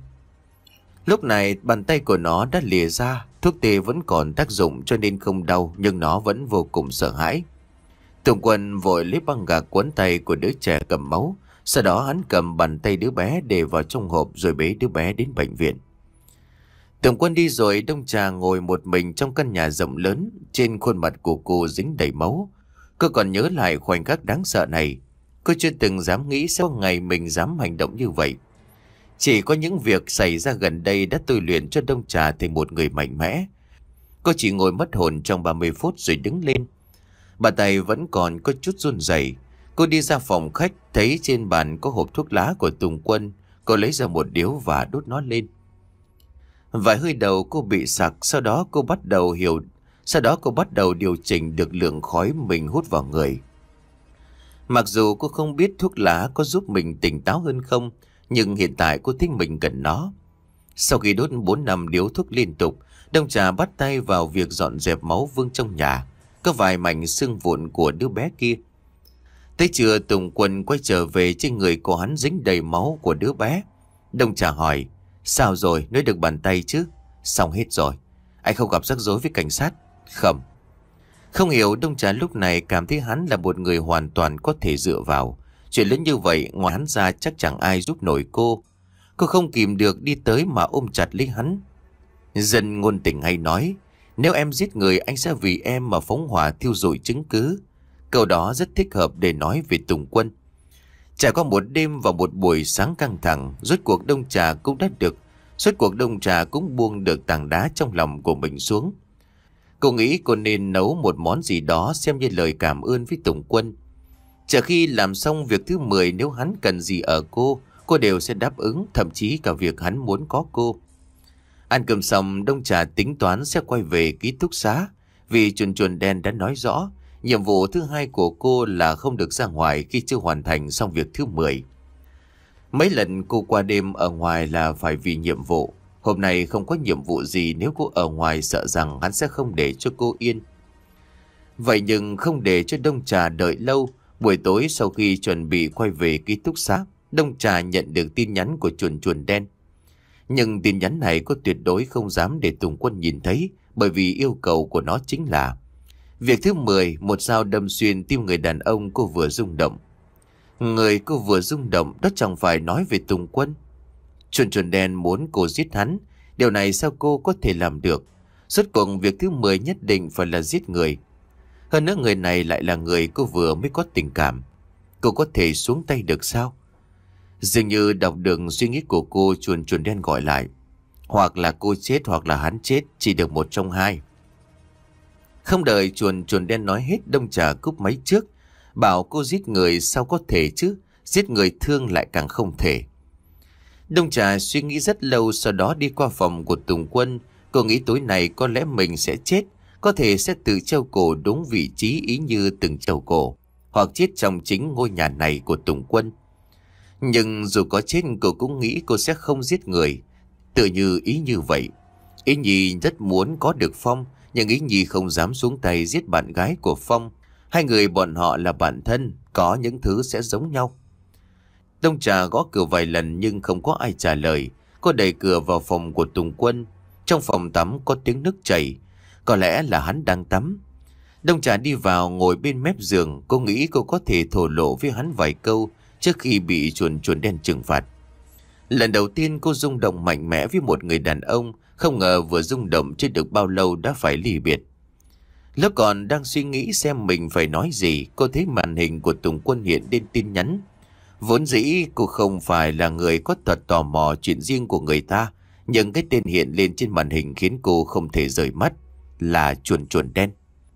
Lúc này bàn tay của nó đã lìa ra. Thuốc tê vẫn còn tác dụng cho nên không đau, nhưng nó vẫn vô cùng sợ hãi. Tùng Quân vội lấy băng gạc quấn tay của đứa trẻ cầm máu. Sau đó hắn cầm bàn tay đứa bé để vào trong hộp rồi bế đứa bé đến bệnh viện. Tùng Quân đi rồi, Đông Trà ngồi một mình trong căn nhà rộng lớn. Trên khuôn mặt của cô dính đầy máu. Cô còn nhớ lại khoảnh khắc đáng sợ này. Cô chưa từng dám nghĩ sẽ có ngày mình dám hành động như vậy. Chỉ có những việc xảy ra gần đây đã tôi luyện cho Đông Trà thành một người mạnh mẽ. Cô chỉ ngồi mất hồn trong ba mươi phút rồi đứng lên. Bàn tay vẫn còn có chút run rẩy. Cô đi ra phòng khách, thấy trên bàn có hộp thuốc lá của Tùng Quân. Cô lấy ra một điếu và đốt nó lên. Vài hơi đầu cô bị sặc. Sau đó cô bắt đầu hiểu Sau đó cô bắt đầu điều chỉnh được lượng khói mình hút vào người. Mặc dù cô không biết thuốc lá có giúp mình tỉnh táo hơn không, nhưng hiện tại cô thích mình cần nó. Sau khi đốt bốn năm điếu thuốc liên tục, Đông Trà bắt tay vào việc dọn dẹp máu vương trong nhà. Có vài mảnh xương vụn của đứa bé kia. Tới trưa, Tùng Quân quay trở về, trên người của hắn dính đầy máu của đứa bé. Đông Trà hỏi: Sao rồi, nới được bàn tay chứ? Xong hết rồi. Anh không gặp rắc rối với cảnh sát? Không. Không hiểu, Đông Trà lúc này cảm thấy hắn là một người hoàn toàn có thể dựa vào. Chuyện lớn như vậy, ngoài hắn ra chắc chẳng ai giúp nổi cô. Cô không kìm được đi tới mà ôm chặt lấy hắn. Dân ngôn tình hay nói: Nếu em giết người, anh sẽ vì em mà phóng hỏa thiêu rụi chứng cứ. Câu đó rất thích hợp để nói về Tùng Quân. Trải qua một đêm và một buổi sáng căng thẳng, rốt cuộc Đông Trà cũng đã được Rốt cuộc Đông Trà cũng buông được tảng đá trong lòng của mình xuống. Cô nghĩ cô nên nấu một món gì đó xem như lời cảm ơn với Tùng Quân. Chờ khi làm xong việc thứ mười, nếu hắn cần gì ở cô, cô đều sẽ đáp ứng, thậm chí cả việc hắn muốn có cô. Ăn cơm xong, Đông Trà tính toán sẽ quay về ký túc xá, vì chuồn chuồn đen đã nói rõ nhiệm vụ thứ hai của cô là không được ra ngoài khi chưa hoàn thành xong việc thứ mười. Mấy lần cô qua đêm ở ngoài là phải vì nhiệm vụ. Hôm nay không có nhiệm vụ gì, nếu cô ở ngoài sợ rằng hắn sẽ không để cho cô yên. Vậy nhưng không để cho Đông Trà đợi lâu, buổi tối sau khi chuẩn bị quay về ký túc xá, Đông Trà nhận được tin nhắn của chuồn chuồn đen. Nhưng tin nhắn này cô tuyệt đối không dám để Tùng Quân nhìn thấy, bởi vì yêu cầu của nó chính là việc thứ mười, một dao đâm xuyên tim người đàn ông cô vừa rung động. Người cô vừa rung động đó chẳng phải nói về Tùng Quân. Chuồn chuồn đen muốn cô giết hắn, điều này sao cô có thể làm được? Rốt cuộc việc thứ mười nhất định phải là giết người. Hơn nữa người này lại là người cô vừa mới có tình cảm. Cô có thể xuống tay được sao? Dường như đọc được suy nghĩ của cô, chuồn chuồn đen gọi lại. Hoặc là cô chết hoặc là hắn chết, chỉ được một trong hai. Không đợi chuồn chuồn đen nói hết, Đông Trà cúp máy trước. Bảo cô giết người sao có thể chứ, giết người thương lại càng không thể. Đông Trà suy nghĩ rất lâu, sau đó đi qua phòng của Tùng Quân. Cô nghĩ tối nay có lẽ mình sẽ chết, có thể sẽ tự treo cổ đúng vị trí ý như từng treo cổ, hoặc chết trong chính ngôi nhà này của Tùng Quân. Nhưng dù có chết cô cũng nghĩ cô sẽ không giết người. Tự như ý như vậy. Ý Nhi rất muốn có được Phong, nhưng Ý Nhi không dám xuống tay giết bạn gái của Phong. Hai người bọn họ là bạn thân, có những thứ sẽ giống nhau. Đông Trà gõ cửa vài lần nhưng không có ai trả lời. Cô đẩy cửa vào phòng của Tùng Quân. Trong phòng tắm có tiếng nước chảy, có lẽ là hắn đang tắm. Đông Trà đi vào ngồi bên mép giường. Cô nghĩ cô có thể thổ lộ với hắn vài câu trước khi bị chuồn chuồn đen trừng phạt. Lần đầu tiên cô rung động mạnh mẽ với một người đàn ông, không ngờ vừa rung động chưa được bao lâu đã phải ly biệt. Lúc còn đang suy nghĩ xem mình phải nói gì, cô thấy màn hình của Tùng Quân hiện lên tin nhắn. Vốn dĩ cô không phải là người có tật tò mò chuyện riêng của người ta, nhưng cái tên hiện lên trên màn hình khiến cô không thể rời mắt, là chuồn chuồn đen.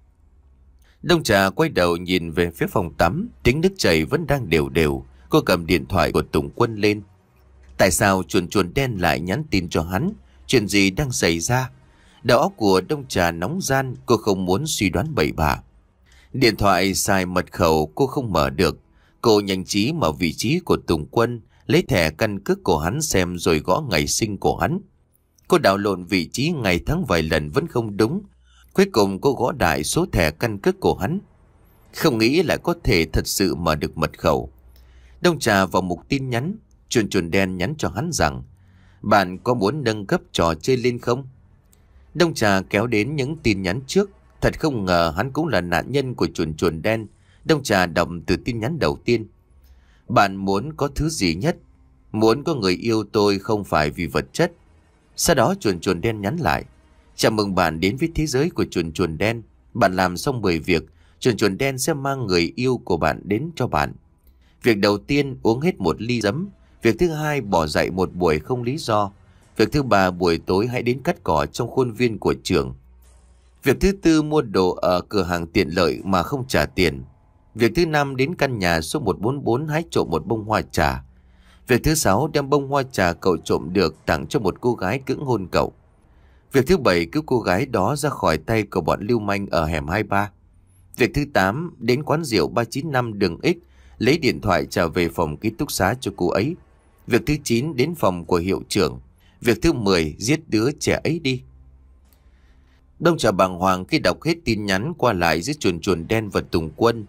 Đông Trà quay đầu nhìn về phía phòng tắm, tiếng nước chảy vẫn đang đều đều. Cô cầm điện thoại của Tùng Quân lên. Tại sao chuồn chuồn đen lại nhắn tin cho hắn? Chuyện gì đang xảy ra? Đầu óc của Đông Trà nóng gian, cô không muốn suy đoán bậy bạ. Điện thoại xài mật khẩu cô không mở được. Cô nhanh trí mở vị trí của Tùng Quân, lấy thẻ căn cước của hắn xem rồi gõ ngày sinh của hắn. Cô đảo lộn vị trí ngày tháng vài lần vẫn không đúng. Cuối cùng cô gõ đại số thẻ căn cước của hắn. Không nghĩ lại có thể thật sự mở được mật khẩu. Đông Trà vào mục tin nhắn, chuồn chuồn đen nhắn cho hắn rằng: bạn có muốn nâng cấp trò chơi lên không? Đông Trà kéo đến những tin nhắn trước. Thật không ngờ hắn cũng là nạn nhân của chuồn chuồn đen. Đông Trà đọc từ tin nhắn đầu tiên: bạn muốn có thứ gì nhất? Muốn có người yêu tôi không phải vì vật chất. Sau đó chuồn chuồn đen nhắn lại: chào mừng bạn đến với thế giới của chuồn chuồn đen. Bạn làm xong mười việc, chuồn chuồn đen sẽ mang người yêu của bạn đến cho bạn. Việc đầu tiên, uống hết một ly giấm. Việc thứ hai, bỏ dậy một buổi không lý do. Việc thứ ba, buổi tối hãy đến cắt cỏ trong khuôn viên của trường. Việc thứ tư, mua đồ ở cửa hàng tiện lợi mà không trả tiền. Việc thứ năm, đến căn nhà số một bốn bốn hái trộm một bông hoa trà. Việc thứ sáu, đem bông hoa trà cậu trộm được tặng cho một cô gái cưỡng hôn cậu. Việc thứ bảy, cứu cô gái đó ra khỏi tay của bọn lưu manh ở hẻm hai ba. Việc thứ tám, đến quán rượu ba chín năm đường X, lấy điện thoại trở về phòng ký túc xá cho cô ấy. Việc thứ chín, đến phòng của hiệu trưởng. Việc thứ mười, giết đứa trẻ ấy đi. Đông Trà bàng hoàng khi đọc hết tin nhắn qua lại giữa chuồn chuồn đen và Tùng Quân.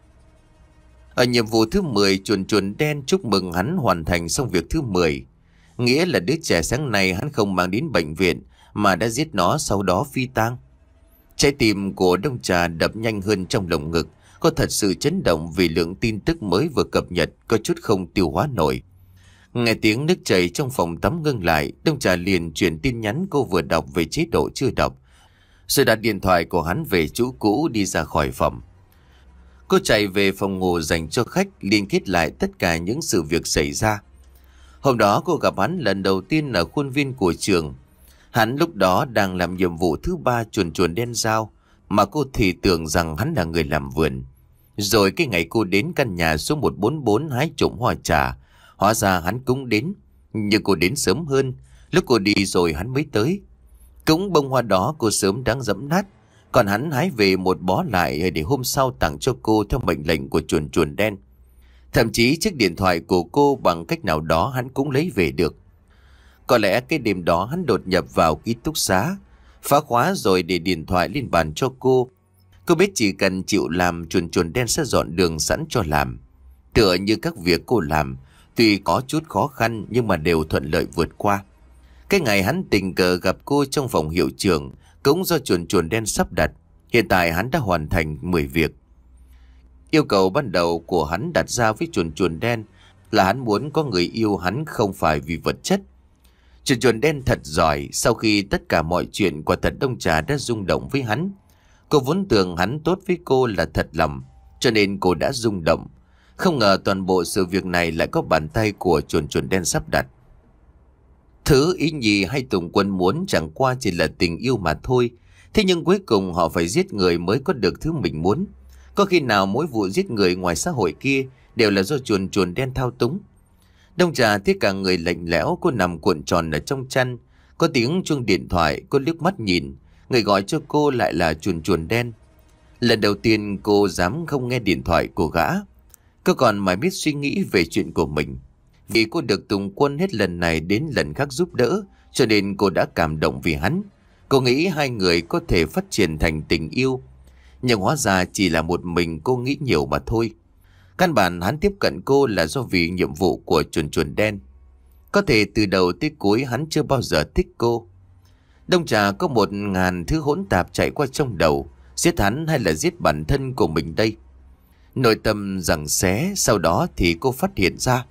Ở nhiệm vụ thứ mười, chuồn chuồn đen chúc mừng hắn hoàn thành xong việc thứ mười. Nghĩa là đứa trẻ sáng nay hắn không mang đến bệnh viện mà đã giết nó, sau đó phi tang. Trái tim của Đông Trà đập nhanh hơn trong lồng ngực. Cô thật sự chấn động vì lượng tin tức mới vừa cập nhật, có chút không tiêu hóa nổi. Nghe tiếng nước chảy trong phòng tắm ngưng lại, Đông Trà liền chuyển tin nhắn cô vừa đọc về chế độ chưa đọc, rồi đặt điện thoại của hắn về chỗ cũ, đi ra khỏi phòng. Cô chạy về phòng ngủ dành cho khách, liên kết lại tất cả những sự việc xảy ra. Hôm đó cô gặp hắn lần đầu tiên ở khuôn viên của trường. Hắn lúc đó đang làm nhiệm vụ thứ ba chuồn chuồn đen giao, mà cô thì tưởng rằng hắn là người làm vườn. Rồi cái ngày cô đến căn nhà số một bốn bốn hái trộm hoa trà, hóa ra hắn cũng đến. Nhưng cô đến sớm hơn. Lúc cô đi rồi hắn mới tới. Cũng bông hoa đó cô sớm đã dẫm nát, còn hắn hái về một bó lại để hôm sau tặng cho cô theo mệnh lệnh của chuồn chuồn đen. Thậm chí chiếc điện thoại của cô bằng cách nào đó hắn cũng lấy về được. Có lẽ cái đêm đó hắn đột nhập vào ký túc xá, phá khóa rồi để điện thoại lên bàn cho cô. Cô biết chỉ cần chịu làm, chuồn chuồn đen sẽ dọn đường sẵn cho làm. Tựa như các việc cô làm, tuy có chút khó khăn nhưng mà đều thuận lợi vượt qua. Cái ngày hắn tình cờ gặp cô trong phòng hiệu trưởng cũng do chuồn chuồn đen sắp đặt. Hiện tại hắn đã hoàn thành mười việc. Yêu cầu ban đầu của hắn đặt ra với chuồn chuồn đen là hắn muốn có người yêu hắn không phải vì vật chất. Chuồn chuồn đen thật giỏi, sau khi tất cả mọi chuyện quả thật Đông Trà đã rung động với hắn. Cô vốn tưởng hắn tốt với cô là thật lòng, cho nên cô đã rung động. Không ngờ toàn bộ sự việc này lại có bàn tay của chuồn chuồn đen sắp đặt. Thứ Ý Nhi hay Tùng Quân muốn chẳng qua chỉ là tình yêu mà thôi. Thế nhưng cuối cùng họ phải giết người mới có được thứ mình muốn. Có khi nào mỗi vụ giết người ngoài xã hội kia đều là do chuồn chuồn đen thao túng? Đông Trà thấy cả người lạnh lẽo, cô nằm cuộn tròn ở trong chăn. Có tiếng chuông điện thoại, cô liếc mắt nhìn. Người gọi cho cô lại là chuồn chuồn đen. Lần đầu tiên cô dám không nghe điện thoại của gã. Cô còn mãi biết suy nghĩ về chuyện của mình. Vì cô được Tùng Quân hết lần này đến lần khác giúp đỡ, cho nên cô đã cảm động vì hắn. Cô nghĩ hai người có thể phát triển thành tình yêu. Nhưng hóa ra chỉ là một mình cô nghĩ nhiều mà thôi. Căn bản hắn tiếp cận cô là do vì nhiệm vụ của chuồn chuồn đen. Có thể từ đầu tới cuối hắn chưa bao giờ thích cô. Đông Trà có một ngàn thứ hỗn tạp chạy qua trong đầu. Giết hắn hay là giết bản thân của mình đây? Nội tâm giằng xé, sau đó thì cô phát hiện ra.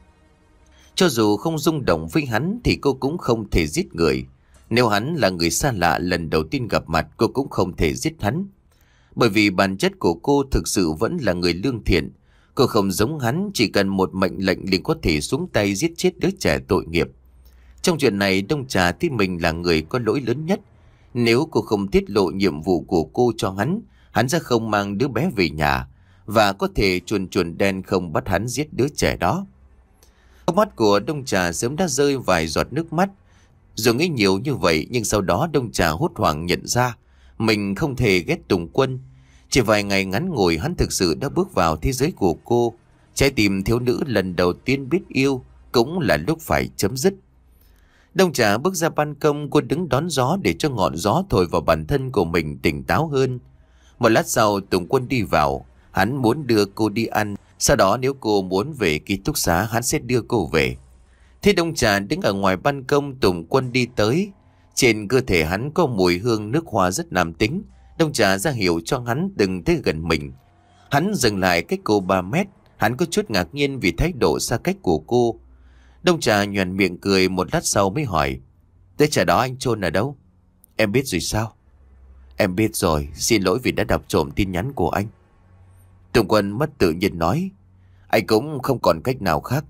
Cho dù không rung động với hắn thì cô cũng không thể giết người. Nếu hắn là người xa lạ lần đầu tiên gặp mặt, cô cũng không thể giết hắn. Bởi vì bản chất của cô thực sự vẫn là người lương thiện. Cô không giống hắn, chỉ cần một mệnh lệnh liền có thể xuống tay giết chết đứa trẻ tội nghiệp. Trong chuyện này Đông Trà thấy mình là người có lỗi lớn nhất. Nếu cô không tiết lộ nhiệm vụ của cô cho hắn, hắn sẽ không mang đứa bé về nhà. Và có thể chuồn chuồn đen không bắt hắn giết đứa trẻ đó. Trong mắt của Đông Trà sớm đã rơi vài giọt nước mắt. Dù nghĩ nhiều như vậy nhưng sau đó Đông Trà hốt hoảng nhận ra mình không thể ghét Tùng Quân. Chỉ vài ngày ngắn ngủi hắn thực sự đã bước vào thế giới của cô. Trái tim thiếu nữ lần đầu tiên biết yêu cũng là lúc phải chấm dứt. Đông Trà bước ra ban công, cô đứng đón gió để cho ngọn gió thổi vào bản thân của mình tỉnh táo hơn. Một lát sau Tùng Quân đi vào. Hắn muốn đưa cô đi ăn. Sau đó nếu cô muốn về ký túc xá hắn sẽ đưa cô về. Thế Đông Trà đứng ở ngoài ban công, Tùng Quân đi tới. Trên cơ thể hắn có mùi hương nước hoa rất nam tính. Đông Trà ra hiệu cho hắn đừng tới gần mình. Hắn dừng lại cách cô ba mét. Hắn có chút ngạc nhiên vì thái độ xa cách của cô. Đông Trà nhoẻn miệng cười, một lát sau mới hỏi: "Đứa trẻ đó anh chôn ở đâu?" "Em biết rồi sao?" "Em biết rồi, xin lỗi vì đã đọc trộm tin nhắn của anh." Tùng Quân mất tự nhiên nói: "Anh cũng không còn cách nào khác."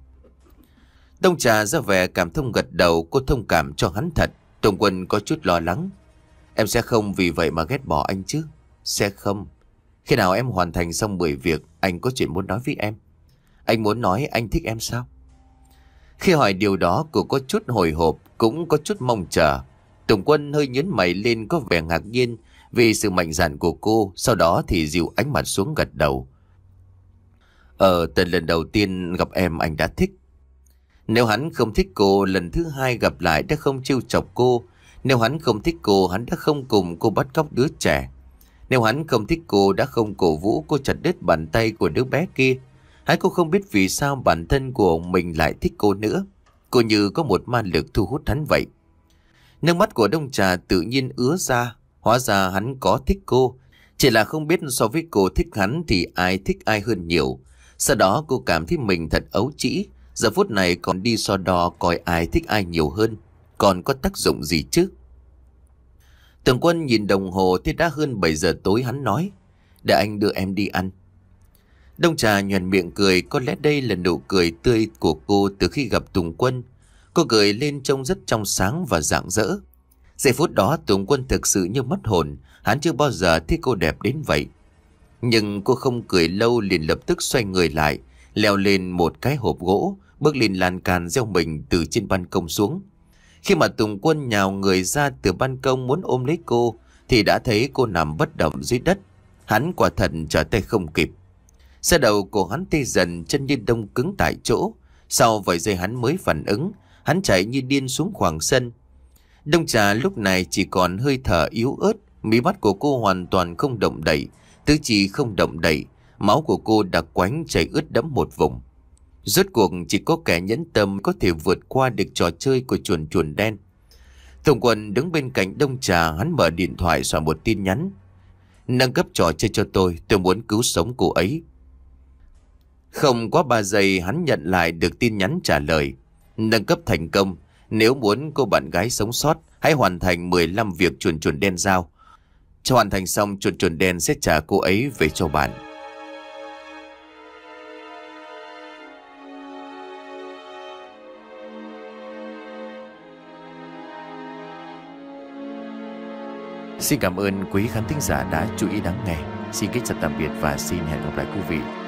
Đông Trà ra vẻ cảm thông gật đầu, cô thông cảm cho hắn thật. Tùng Quân có chút lo lắng: "Em sẽ không vì vậy mà ghét bỏ anh chứ?" "Sẽ không. Khi nào em hoàn thành xong mười việc, anh có chuyện muốn nói với em." "Anh muốn nói anh thích em sao?" Khi hỏi điều đó cô có chút hồi hộp, cũng có chút mong chờ. Tùng Quân hơi nhướng mày lên, có vẻ ngạc nhiên vì sự mạnh dạn của cô. Sau đó thì dịu ánh mặt xuống gật đầu: Ờ, từ lần đầu tiên gặp em anh đã thích." Nếu hắn không thích cô, lần thứ hai gặp lại đã không trêu chọc cô. Nếu hắn không thích cô, hắn đã không cùng cô bắt cóc đứa trẻ. Nếu hắn không thích cô, đã không cổ vũ cô chặt đứt bàn tay của đứa bé kia. Hắn cũng không biết vì sao bản thân của mình lại thích cô nữa. Cô như có một ma lực thu hút hắn vậy. Nước mắt của Đông Trà tự nhiên ứa ra. Hóa ra hắn có thích cô, chỉ là không biết so với cô thích hắn thì ai thích ai hơn nhiều. Sau đó cô cảm thấy mình thật ấu trĩ. Giờ phút này còn đi so đo coi ai thích ai nhiều hơn, còn có tác dụng gì chứ? Tường Quân nhìn đồng hồ thì đã hơn bảy giờ tối. Hắn nói: "Để anh đưa em đi ăn." Đông Trà nhoẻn miệng cười. Có lẽ đây là nụ cười tươi của cô từ khi gặp Tùng Quân. Cô cười lên trông rất trong sáng và rạng rỡ. Giây phút đó Tùng Quân thực sự như mất hồn. Hắn chưa bao giờ thấy cô đẹp đến vậy. Nhưng cô không cười lâu, liền lập tức xoay người lại, leo lên một cái hộp gỗ, bước lên lan can gieo mình từ trên ban công xuống. Khi mà Tùng Quân nhào người ra từ ban công muốn ôm lấy cô thì đã thấy cô nằm bất động dưới đất. Hắn quả thật trở tay không kịp. Xe đầu của hắn tê dần, chân như đông cứng tại chỗ. Sau vài giây hắn mới phản ứng. Hắn chạy như điên xuống khoảng sân. Đông Trà lúc này chỉ còn hơi thở yếu ớt. Mí mắt của cô hoàn toàn không động đậy, tứ chi không động đậy. Máu của cô đặc quánh chảy ướt đẫm một vùng. Rốt cuộc chỉ có kẻ nhẫn tâm có thể vượt qua được trò chơi của chuồn chuồn đen. Tùng Quân đứng bên cạnh Đông Trà, hắn mở điện thoại soạn một tin nhắn. Nâng cấp trò chơi cho tôi, tôi muốn cứu sống cô ấy. Không quá ba giây hắn nhận lại được tin nhắn trả lời. Nâng cấp thành công, nếu muốn cô bạn gái sống sót, hãy hoàn thành mười lăm việc chuồn chuồn đen giao. Cho hoàn thành xong, chuồn chuồn đen sẽ trả cô ấy về cho bạn. Xin cảm ơn quý khán thính giả đã chú ý lắng nghe. Xin kính chào tạm biệt và xin hẹn gặp lại quý vị